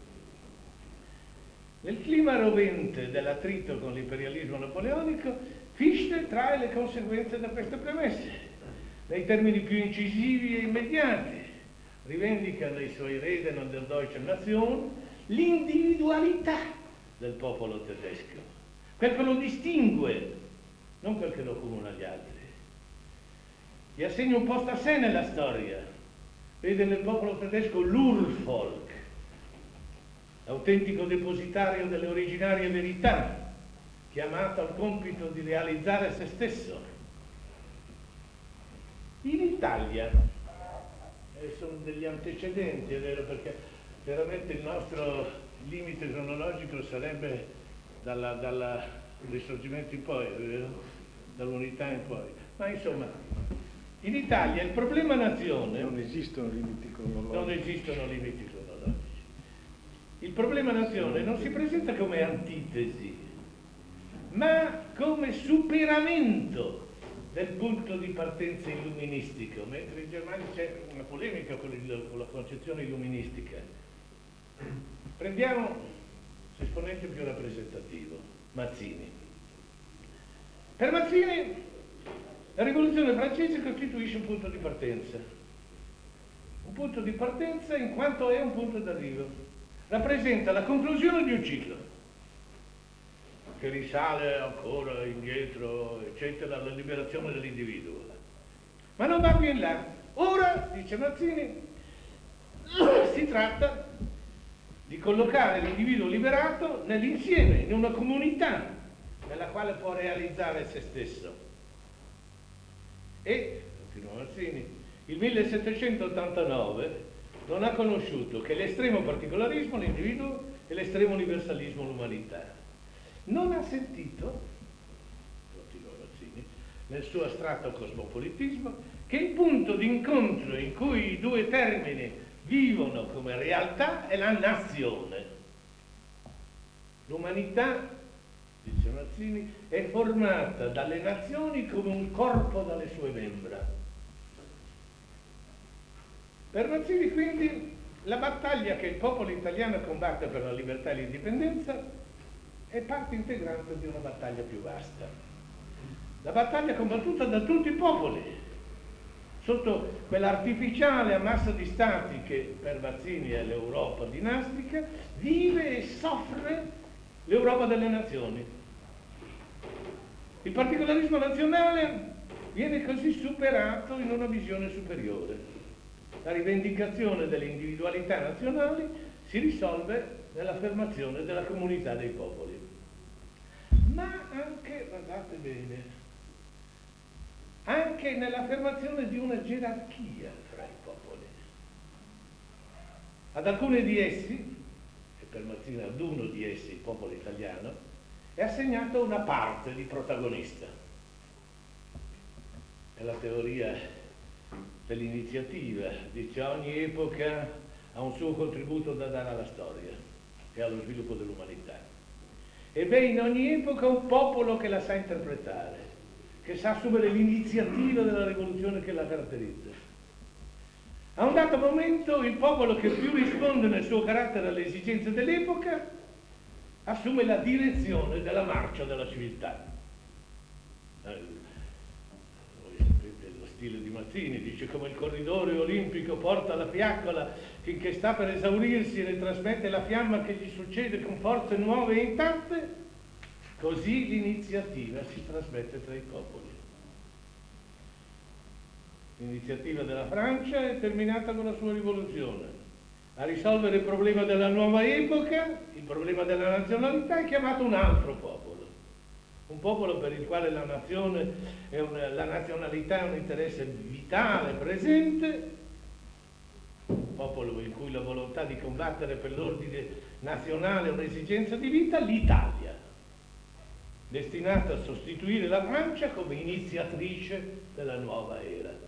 Nel clima rovente dell'attrito con l'imperialismo napoleonico, Fichte trae le conseguenze da queste premesse. Nei termini più incisivi e immediati, rivendica nei suoi Reden der Deutschen Nation l'individualità del popolo tedesco, quel che lo distingue, non quel che lo comuna agli altri. Gli assegna un posto a sé nella storia, vede nel popolo tedesco l'Urvolk, autentico depositario delle originarie verità, chiamato al compito di realizzare se stesso. In Italia, e sono degli antecedenti, è vero, perché veramente il nostro limite cronologico sarebbe dalla, dalla risorgimento in poi, è vero? Dall'unità in poi. Ma insomma, in Italia il problema nazione... Non esistono limiti cronologici. Non esistono limiti cronologici. Il problema nazione non si presenta come antitesi, ma come superamento del punto di partenza illuministico, mentre in Germania c'è una polemica con, il, con la concezione illuministica. Prendiamo l'esponente più rappresentativo, Mazzini. Per Mazzini la rivoluzione francese costituisce un punto di partenza. Un punto di partenza in quanto è un punto d'arrivo. Rappresenta la conclusione di un ciclo che risale ancora indietro, eccetera, alla liberazione dell'individuo. Ma non va più in là. Ora, dice Mazzini, si tratta di collocare l'individuo liberato nell'insieme, in una comunità nella quale può realizzare se stesso. E, continua Mazzini, il millesettecentottantanove non ha conosciuto che l'estremo particolarismo, l'individuo, e l'estremo universalismo, l'umanità. Non ha sentito, continua Mazzini, nel suo astratto cosmopolitismo, che il punto d'incontro in cui i due termini vivono come realtà è la nazione. L'umanità, dice Mazzini, è formata dalle nazioni come un corpo dalle sue membra. Per Mazzini, quindi, la battaglia che il popolo italiano combatte per la libertà e l'indipendenza è parte integrante di una battaglia più vasta. La battaglia combattuta da tutti i popoli, sotto quell'artificiale ammasso di stati che per Mazzini è l'Europa dinastica, vive e soffre l'Europa delle nazioni. Il particolarismo nazionale viene così superato in una visione superiore. La rivendicazione delle individualità nazionali si risolve nell'affermazione della comunità dei popoli. Ma anche, guardate bene, anche nell'affermazione di una gerarchia fra i popoli. Ad alcuni di essi, e per Mazzini ad uno di essi, il popolo italiano, è assegnata una parte di protagonista. È la teoria dell'iniziativa, dice ogni epoca ha un suo contributo da dare alla storia e allo sviluppo dell'umanità. E beh, in ogni epoca un popolo che la sa interpretare, che sa assumere l'iniziativa della rivoluzione che la caratterizza. A un dato momento il popolo che più risponde nel suo carattere alle esigenze dell'epoca assume la direzione della marcia della civiltà. Eh, lo stile di Mazzini dice: come il corridore olimpico porta la fiaccola finché sta per esaurirsi e ne trasmette la fiamma che gli succede con forze nuove e intatte, così l'iniziativa si trasmette tra i popoli. L'iniziativa della Francia è terminata con la sua rivoluzione. A risolvere il problema della nuova epoca, il problema della nazionalità, è chiamato un altro popolo. Un popolo per il quale la nazione è una, la nazionalità è un interesse vitale, presente, un popolo in cui la volontà di combattere per l'ordine nazionale è un'esigenza di vita, l'Italia, destinata a sostituire la Francia come iniziatrice della nuova era.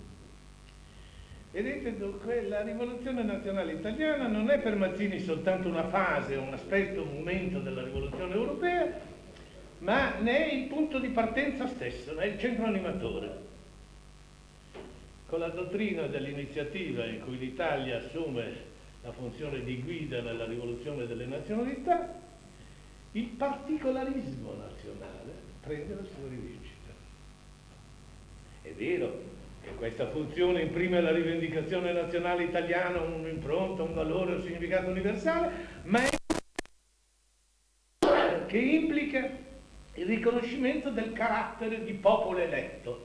Vedete, dunque, la rivoluzione nazionale italiana non è per Mazzini soltanto una fase, un aspetto, un momento della rivoluzione europea, ma ne è il punto di partenza stesso, ne è il centro animatore. Con la dottrina dell'iniziativa in cui l'Italia assume la funzione di guida nella rivoluzione delle nazionalità, il particolarismo nazionale prende la sua rivincita. È vero che questa funzione imprime alla rivendicazione nazionale italiana un'impronta, un valore, un significato universale, ma è che implica il riconoscimento del carattere di popolo eletto.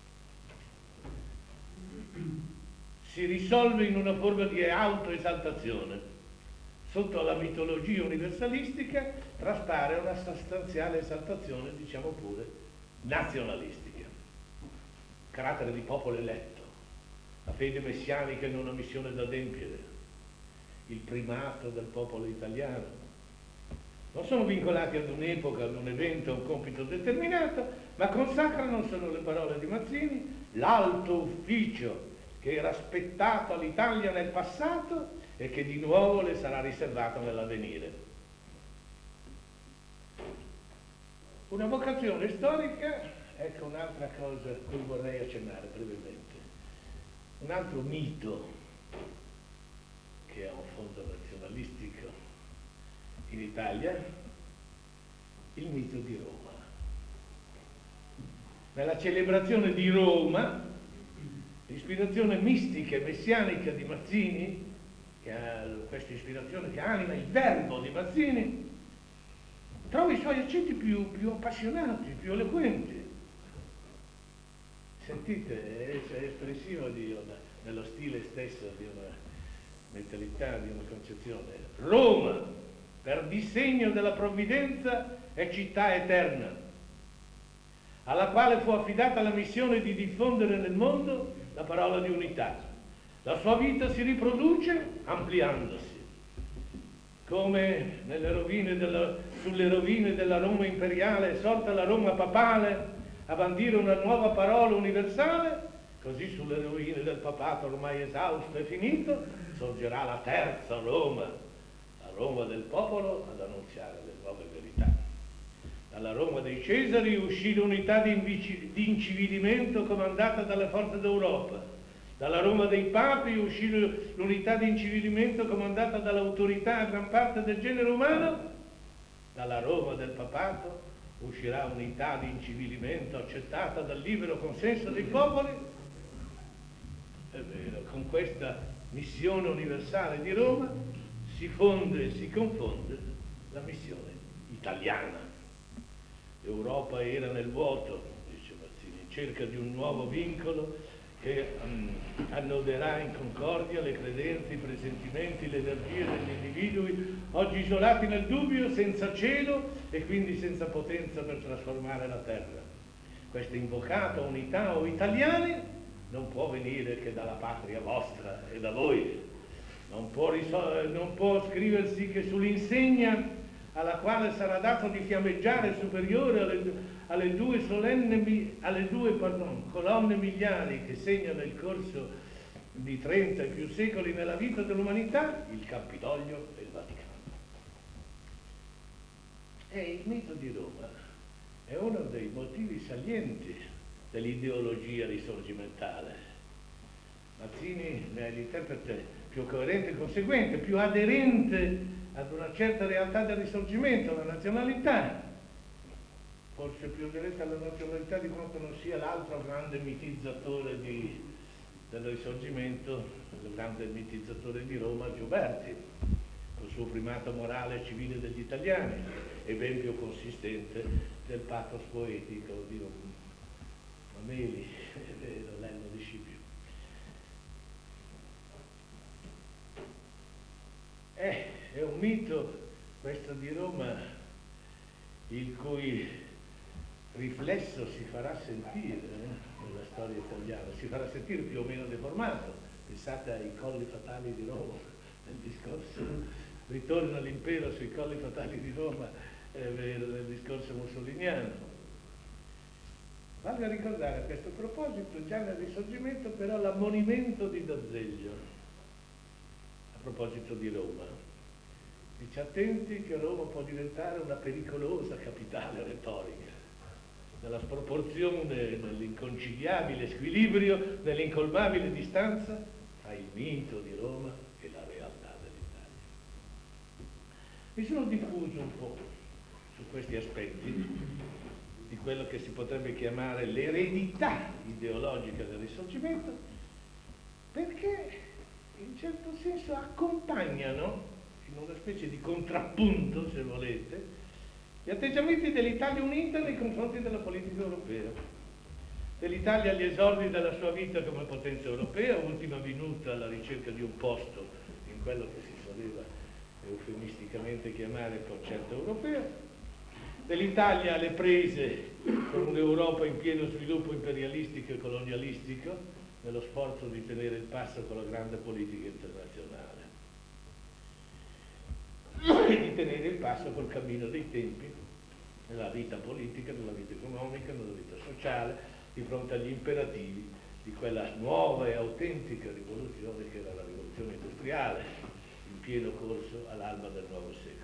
Si risolve in una forma di autoesaltazione. Sotto la mitologia universalistica traspare una sostanziale esaltazione, diciamo pure, nazionalistica. Carattere di popolo eletto, la fede messianica in una missione da adempiere, il primato del popolo italiano. Non sono vincolati ad un'epoca, ad un evento, a un compito determinato, ma consacrano, sono le parole di Mazzini, l'alto ufficio che era spettato all'Italia nel passato e che di nuovo le sarà riservato nell'avvenire. Una vocazione storica. Ecco un'altra cosa a cui vorrei accennare brevemente. Un altro mito che ha un fondo nazionalistico in Italia, il mito di Roma. Nella celebrazione di Roma, l'ispirazione mistica e messianica di Mazzini, che ha questa ispirazione che anima il verbo di Mazzini, trova i suoi accenti più, più appassionati, più eloquenti. Sentite, è, è espressivo di una, nello stile stesso di una mentalità, di una concezione. Roma, per disegno della provvidenza, è città eterna, alla quale fu affidata la missione di diffondere nel mondo la parola di unità. La sua vita si riproduce ampliandosi, come nelle rovine della, sulle rovine della Roma imperiale è sorta la Roma papale a bandire una nuova parola universale, così sulle rovine del papato ormai esausto e finito sorgerà la terza Roma, la Roma del popolo ad annunziare le nuove verità. Dalla Roma dei Cesari uscì l'unità di, invici, di incivilimento comandata dalle forze d'Europa. Dalla Roma dei Papi uscì l'unità di incivilimento comandata dall'autorità a gran parte del genere umano. Dalla Roma del papato uscirà unità di incivilimento accettata dal libero consenso dei popoli. È vero, con questa missione universale di Roma si fonde e si confonde la missione italiana. L'Europa era nel vuoto, dice Mazzini, in cerca di un nuovo vincolo che um, annoderà in concordia le credenze, i presentimenti, le energie degli individui, oggi isolati nel dubbio, senza cielo e quindi senza potenza per trasformare la terra. Questa invocata unità o italiani non può venire che dalla patria vostra e da voi. Non può, risol- non può scriversi che sull'insegna alla quale sarà dato di fiammeggiare superiore alle, alle due, solenne, alle due pardon, colonne miliari che segnano il corso di trenta e più secoli nella vita dell'umanità, il Campidoglio e il Vaticano. E il mito di Roma è uno dei motivi salienti dell'ideologia risorgimentale. Mazzini è l'interprete più coerente e conseguente, più aderente ad una certa realtà del risorgimento, la nazionalità, forse più diretta alla nazionalità di quanto non sia l'altro grande mitizzatore di, del risorgimento, il grande mitizzatore di Roma, Gioberti, col suo primato morale e civile degli italiani, e ben più consistente del pathos poetico di Mameli e Lello di Scipio. Eh, è un mito questo di Roma, il cui riflesso si farà sentire eh, nella storia italiana, si farà sentire più o meno deformato. Pensate ai colli fatali di Roma, nel discorso, ritorno all'impero sui colli fatali di Roma, eh, nel discorso mussoliniano. Voglio ricordare a questo proposito, già nel Risorgimento, però l'ammonimento di D'Azeglio, a proposito di Roma. Dice: attenti che Roma può diventare una pericolosa capitale retorica, nella sproporzione, nell'inconciliabile squilibrio, nell'incolmabile distanza tra il mito di Roma e la realtà dell'Italia. Mi sono diffuso un po' su questi aspetti di quello che si potrebbe chiamare l'eredità ideologica del Risorgimento, perché in certo senso accompagnano, in una specie di contrappunto, se volete, gli atteggiamenti dell'Italia unita nei confronti della politica europea, dell'Italia agli esordi della sua vita come potenza europea, ultima venuta alla ricerca di un posto in quello che si soleva eufemisticamente chiamare il concetto europeo, dell'Italia alle prese con un'Europa in pieno sviluppo imperialistico e colonialistico, nello sforzo di tenere il passo con la grande politica internazionale e di tenere il passo col cammino dei tempi nella vita politica, nella vita economica, nella vita sociale, di fronte agli imperativi di quella nuova e autentica rivoluzione che era la rivoluzione industriale, in pieno corso all'alba del nuovo secolo.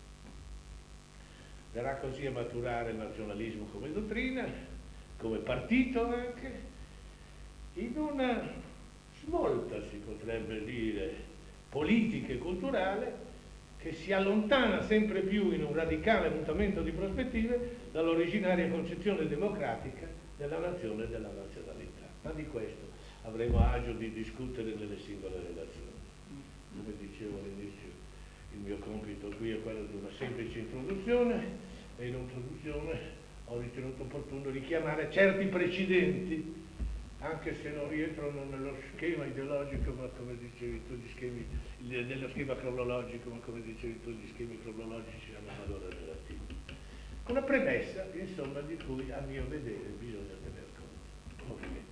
Verrà così a maturare il nazionalismo come dottrina, come partito anche, in una svolta, si potrebbe dire, politica e culturale, che si allontana sempre più in un radicale mutamento di prospettive dall'originaria concezione democratica della nazione e della nazionalità. Ma di questo avremo agio di discutere nelle singole relazioni. Come dicevo all'inizio, il mio compito qui è quello di una semplice introduzione, e in introduzione ho ritenuto opportuno richiamare certi precedenti, anche se non rientrano nello schema ideologico, ma come dicevi tu, gli schemi, nello schema cronologico, ma come dicevi tu, gli schemi cronologici hanno valore relativo. Una premessa, insomma, di cui a mio vedere bisogna tener conto, ovviamente.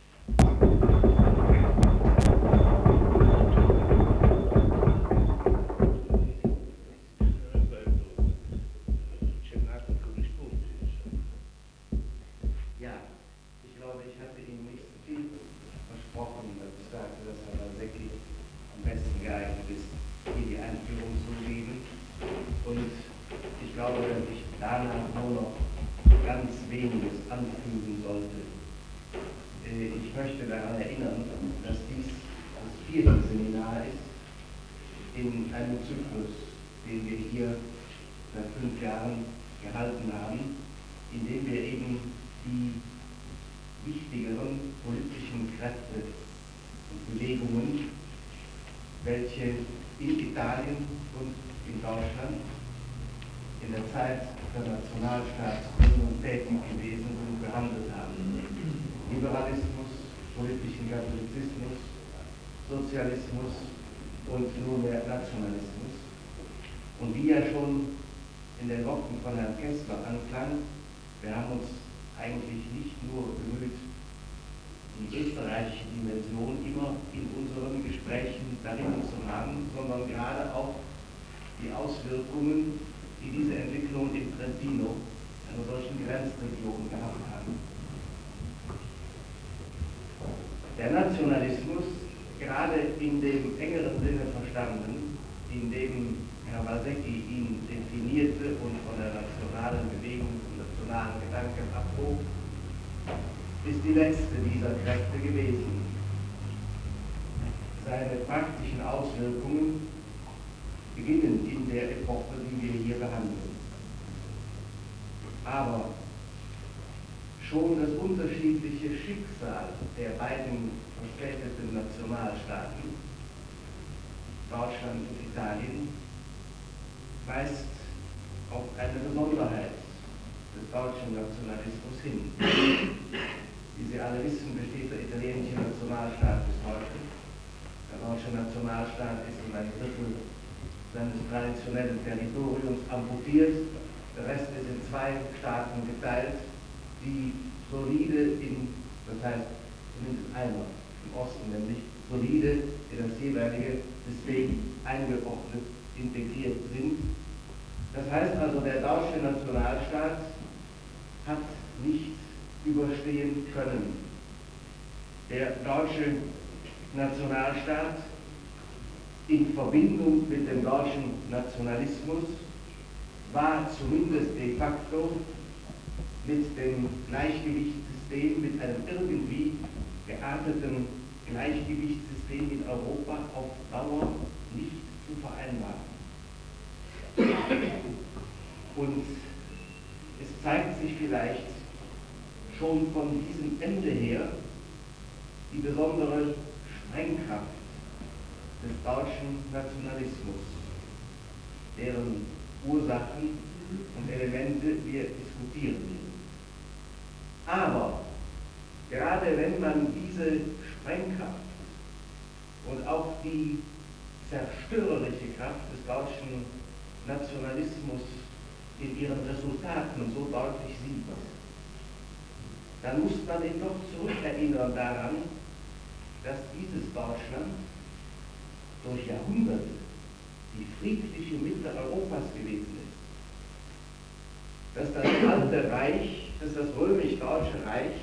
Sozialismus und nunmehr Nationalismus. Und wie ja schon in den Worten von Herrn Kessler anklang, wir haben uns eigentlich nicht nur bemüht, die österreichische Dimension immer in unseren Gesprächen darin zu haben, sondern gerade auch die Auswirkungen, die diese Entwicklung in Trentino, einer solchen Grenzregion, gehabt haben. Der Nationalismus, gerade in dem engeren Sinne verstanden, in dem Herr Valsecchi ihn definierte und von der nationalen Bewegung, vom nationalen Gedanken abhob, ist die letzte dieser Kräfte gewesen. Seine praktischen Auswirkungen beginnen in der Epoche, die wir hier behandeln. Aber schon das unterschiedliche Schicksal der beiden verspäteten Nationalstaaten, Deutschland und Italien, weist auf eine Besonderheit des deutschen Nationalismus hin. Wie Sie alle wissen, besteht der italienische Nationalstaat bis heute. Der deutsche Nationalstaat ist um ein Drittel seines traditionellen Territoriums amputiert. Der Rest ist in zwei Staaten geteilt, die solide in, das heißt zumindest einer im Osten, nämlich solide in das jeweilige System eingeordnet, integriert sind. Das heißt also, der deutsche Nationalstaat hat nicht überstehen können. Der deutsche Nationalstaat in Verbindung mit dem deutschen Nationalismus war zumindest de facto mit dem Gleichgewichtssystem, mit einem irgendwie gearteten Gleichgewichtssystem in Europa auf Dauer nicht zu vereinbaren. Und es zeigt sich vielleicht schon von diesem Ende her die besondere Sprengkraft des deutschen Nationalismus, deren Ursachen und Elemente wir diskutieren werden. Aber gerade wenn man diese Sprengkraft und auch die zerstörerische Kraft des deutschen Nationalismus in ihren Resultaten so deutlich sieht, dann muss man ihn doch zurückerinnern daran, dass dieses Deutschland durch Jahrhunderte die friedliche Mitte Europas gewesen ist. Dass das alte Reich, dass das römisch-deutsche Reich,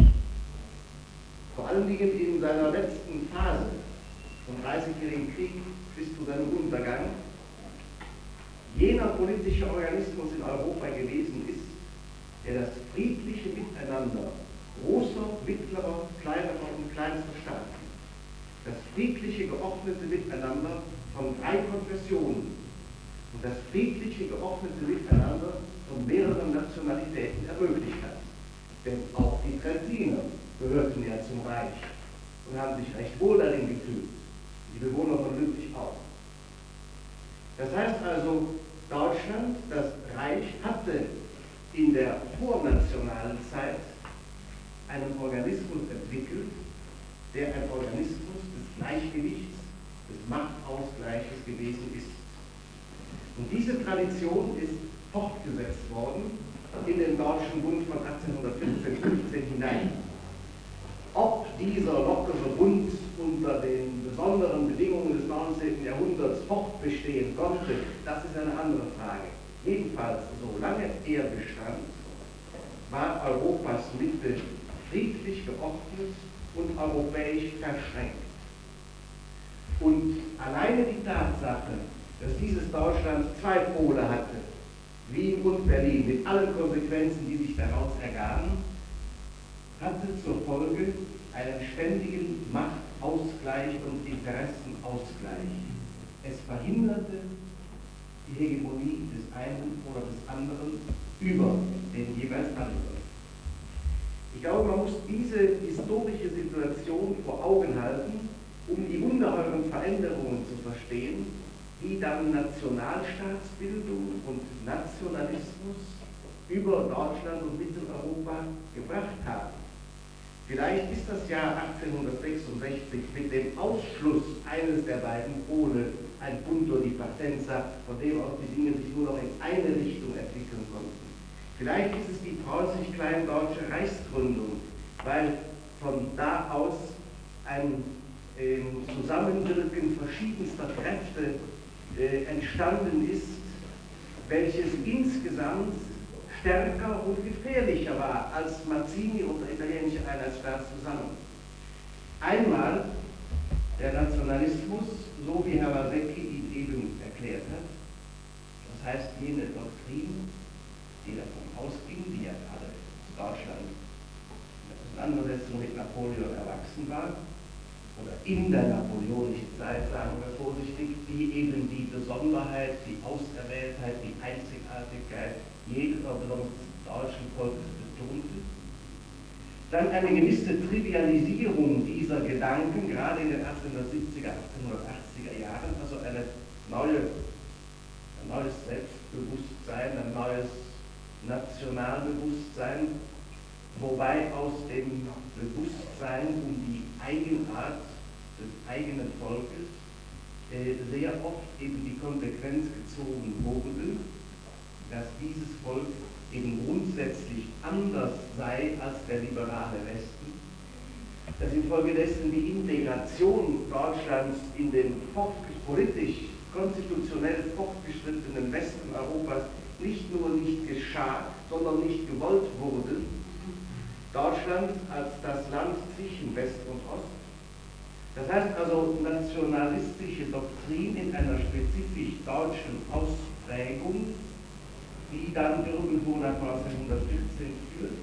vor allen Dingen in seiner letzten Phase, vom Dreißigjährigen Krieg bis zu seinem Untergang, jener politische Organismus in Europa gewesen ist, der das friedliche Miteinander großer, mittlerer, kleinerer und kleinster Staaten, das friedliche, geordnete Miteinander von drei Konfessionen und das friedliche, geordnete Miteinander von mehreren Nationalitäten ermöglicht hat. Denn auch die Trentiner gehörten ja zum Reich und haben sich recht wohl darin gefühlt. Die Bewohner von Lüttich auch. Das heißt also, Deutschland, das Reich, hatte in der vornationalen Zeit einen Organismus entwickelt, der ein Organismus des Gleichgewichts, des Machtausgleiches gewesen ist. Und diese Tradition ist fortgesetzt worden in den Deutschen Bund von achtzehnhundertfünfzehn fünfzehn hinein. Ob dieser lockere Bund unter den besonderen Bedingungen des neunzehnten Jahrhunderts fortbestehen konnte, das ist eine andere Frage. Jedenfalls, solange er bestand, war Europas Mitte friedlich geordnet und europäisch verschränkt. Und alleine die Tatsache, dass dieses Deutschland zwei Pole hatte, Wien und Berlin, mit allen Konsequenzen, die sich daraus ergaben, hatte zur Folge einen ständigen Machtausgleich und Interessenausgleich. Es verhinderte die Hegemonie des einen oder des anderen über den jeweils anderen. Ich glaube, man muss diese historische Situation vor Augen halten, um die ungeheuren Veränderungen zu verstehen, die dann Nationalstaatsbildung und Nationalismus über Deutschland und Mitteleuropa gebracht haben. Vielleicht ist das Jahr achtzehnhundertsechsundsechzig mit dem Ausschluss eines der beiden Pole ein Punto di partenza, von dem aus die Dinge sich nur noch in eine Richtung entwickeln konnten. Vielleicht ist es die preußisch-kleindeutsche Reichsgründung, weil von da aus ein äh, Zusammenwirken verschiedenster Kräfte äh, entstanden ist, welches insgesamt stärker und gefährlicher war als Mazzini und der italienische Einheitsstaat zusammen. Einmal der Nationalismus, so wie Herr Wasecki ihn eben erklärt hat, das heißt jene Doktrin, die davon ausging, die ja gerade Deutschland in der Auseinandersetzung mit Napoleon erwachsen war, oder in der napoleonischen Zeit, sagen wir vorsichtig, die eben die Besonderheit, die Auserwähltheit, die Einzigartigkeit jedes besonders deutschen Volkes betonte. Dann eine gewisse Trivialisierung dieser Gedanken, gerade in den achtzehnhundertsiebziger, achtzehnhundertachtziger Jahren, also eine neue, ein neues Selbstbewusstsein, ein neues Nationalbewusstsein, wobei aus dem Bewusstsein um die Eigenart des eigenen Volkes äh, sehr oft eben die Konsequenz gezogen wurde, dass dieses Volk eben grundsätzlich anders sei als der liberale Westen, dass infolgedessen die Integration Deutschlands in den politisch, konstitutionell fortgeschrittenen Westen Europas nicht nur nicht geschah, sondern nicht gewollt wurde. Deutschland als das Land zwischen West und Ost. Das heißt also nationalistische Doktrin in einer spezifisch deutschen Ausprägung, die dann irgendwo nach neunzehnhundertvierzehn führt.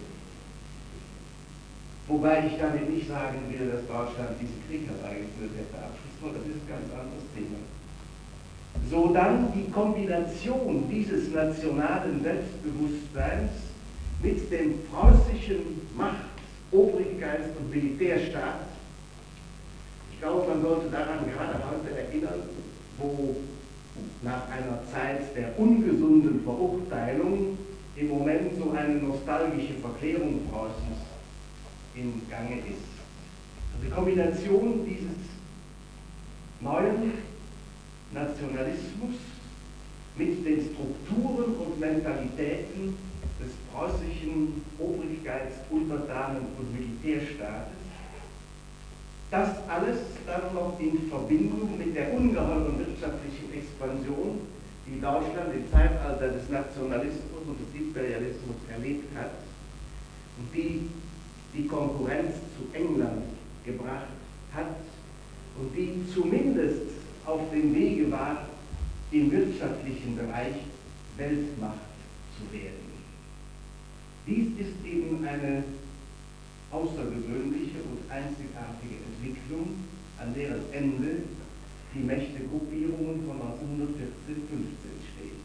Wobei ich damit nicht sagen will, dass Deutschland diesen Krieg herbeigeführt hätte, abschließend, das ist ein ganz anderes Thema. So dann die Kombination dieses nationalen Selbstbewusstseins mit dem preußischen Macht-, Obrigkeits- und Militärstaat. Ich glaube, man sollte daran gerade heute erinnern, wo nach einer Zeit der ungesunden Verurteilung im Moment so eine nostalgische Verklärung Preußens im Gange ist. Also die Kombination dieses neuen Nationalismus mit den Strukturen und Mentalitäten des preußischen Obrigkeits-, Untertanen- und Militärstaates, das alles dann noch in Verbindung mit der ungeheuren wirtschaftlichen Expansion, die Deutschland im Zeitalter des Nationalismus und des Imperialismus erlebt hat und die die Konkurrenz zu England gebracht hat und die zumindest auf dem Wege war, im wirtschaftlichen Bereich Weltmacht zu werden. Dies ist eben eine außergewöhnliche und einzigartige Entwicklung, an deren Ende die Mächtegruppierungen von neunzehnhundertvierzehn fünfzehn stehen.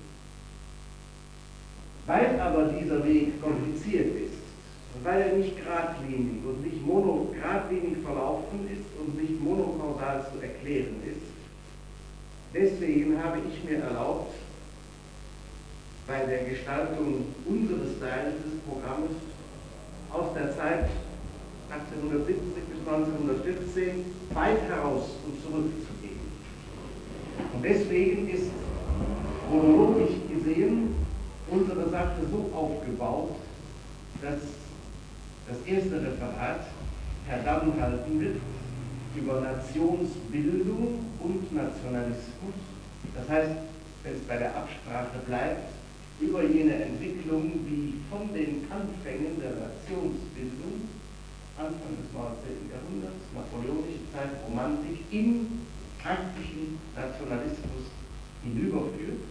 Weil aber dieser Weg kompliziert ist, weil er nicht geradlinig und nicht mono, geradlinig verlaufen ist und nicht monokausal zu erklären ist, deswegen habe ich mir erlaubt, bei der Gestaltung unseres Teils des Programmes aus der Zeit achtzehnhundertsiebzig bis neunzehnhundertvierzehn weit heraus und zurückzugehen. Und deswegen ist chronologisch gesehen unsere Sache so aufgebaut, dass das erste Referat Herr Damm halten wird über Nationsbildung und Nationalismus. Das heißt, wenn es bei der Absprache bleibt, über jene Entwicklung, die von den Anfängen der Nationsbildung Anfang des neunzehnten Jahrhunderts, napoleonische Zeit, Romantik, in praktischen Nationalismus hinüberführt,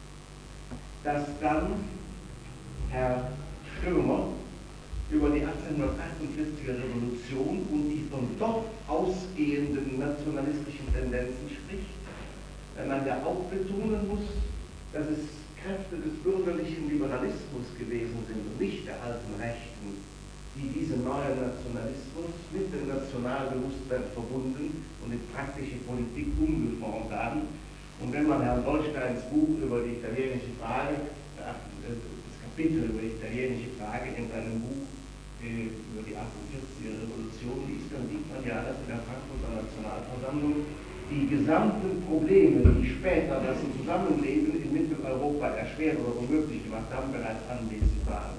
dass dann Herr Stürmer über die achtzehnhundertachtundvierziger Revolution und die von dort ausgehenden nationalistischen Tendenzen spricht, weil man ja auch betonen muss, dass es Kräfte des bürgerlichen Liberalismus gewesen sind und nicht der alten Rechten, die diesen neuen Nationalismus mit dem Nationalbewusstsein verbunden und in praktische Politik umgeformt haben. Und wenn man Herrn Goldsteins Buch über die italienische Frage, das Kapitel über die italienische Frage in seinem Buch äh, über die achtundvierziger Revolution liest, dann sieht man ja, dass in der Frankfurter Nationalversammlung die gesamten Probleme, die später das Zusammenleben in Mitteleuropa erschwert oder unmöglich gemacht haben, bereits anwesend waren.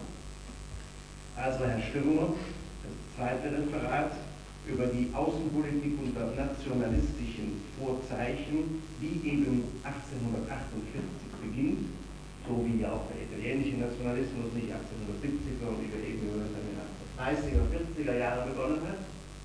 Also Herr Stürmer, das zweite Referat über die Außenpolitik unter nationalistischen Vorzeichen, die eben achtzehnhundertachtundvierzig beginnt, so wie ja auch der italienische Nationalismus nicht achtzehnhundertsiebzig, sondern wie wir eben gehört haben, in den dreißiger, vierziger Jahren begonnen hat.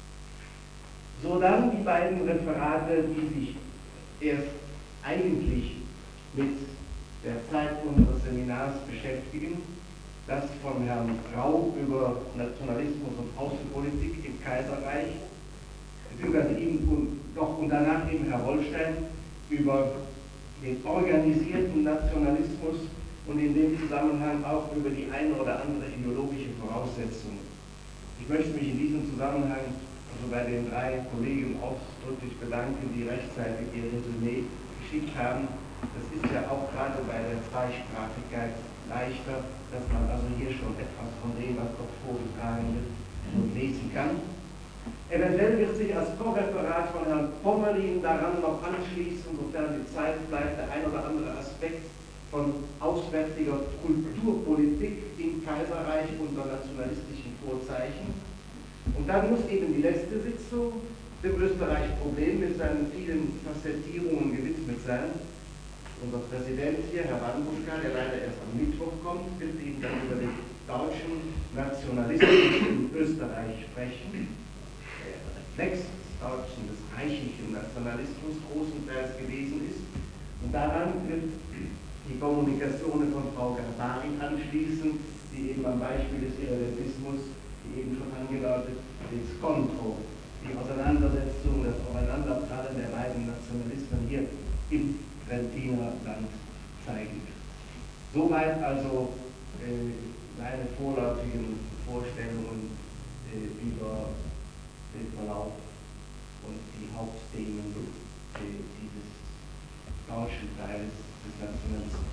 So dann die beiden Referate, die sich erst eigentlich mit der Zeit unseres Seminars beschäftigen, das von Herrn Rau über Nationalismus und Außenpolitik im Kaiserreich über ihn und noch und danach eben Herr Wollstein über den organisierten Nationalismus und in dem Zusammenhang auch über die eine oder andere ideologische Voraussetzung. Ich möchte mich in diesem Zusammenhang also bei den drei Kollegen ausdrücklich bedanken, die rechtzeitig ihr Resümee geschickt haben. Das ist ja auch gerade bei der Zweisprachigkeit leichter, dass man also hier schon etwas von dem, was dort vorgetragen wird, schon lesen kann. Eventuell wird sich als Korreferat von Herrn Pommerlin daran noch anschließen, sofern die Zeit bleibt, der ein oder andere Aspekt von auswärtiger Kulturpolitik im Kaiserreich unter nationalistischen Vorzeichen. Und dann muss eben die letzte Sitzung dem Österreich-Problem mit seinen vielen Facettierungen gewidmet sein. Unser Präsident hier, Herr Wanbuschka, der leider erst am Mittwoch kommt, wird eben dann über den deutschen Nationalismus in Österreich sprechen. Der Reflex des deutschen, des reichlichen Nationalismus großenteils gewesen ist. Und daran wird die Kommunikation von Frau Garbari anschließen, die eben am Beispiel des Irredentismus, wie eben schon angedeutet, den Scontro, die Auseinandersetzung, das Aufeinanderprallen der beiden Nationalismen hier im Trentiner Land zeigen. Soweit also äh, meine vorläufigen Vorstellungen äh, über den Verlauf und die Hauptthemen äh, dieses deutschen Teils des Nationalismus.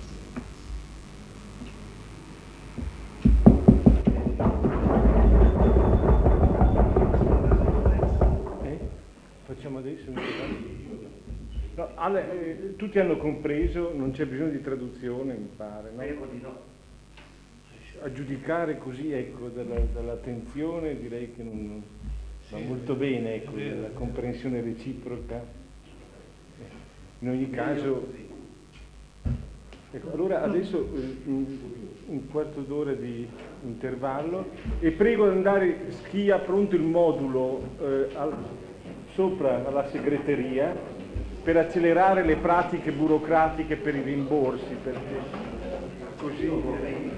Facciamo adesso? No, alle, eh, tutti hanno compreso, non c'è bisogno di traduzione, mi pare, no? A giudicare così, ecco, dalla, dall'attenzione direi che non va molto bene, ecco, la comprensione reciproca. In ogni caso, ecco, allora adesso eh, un, un quarto d'ora di intervallo e prego di andare, chi ha pronto il modulo eh, al, sopra alla segreteria per accelerare le pratiche burocratiche per i rimborsi, perché così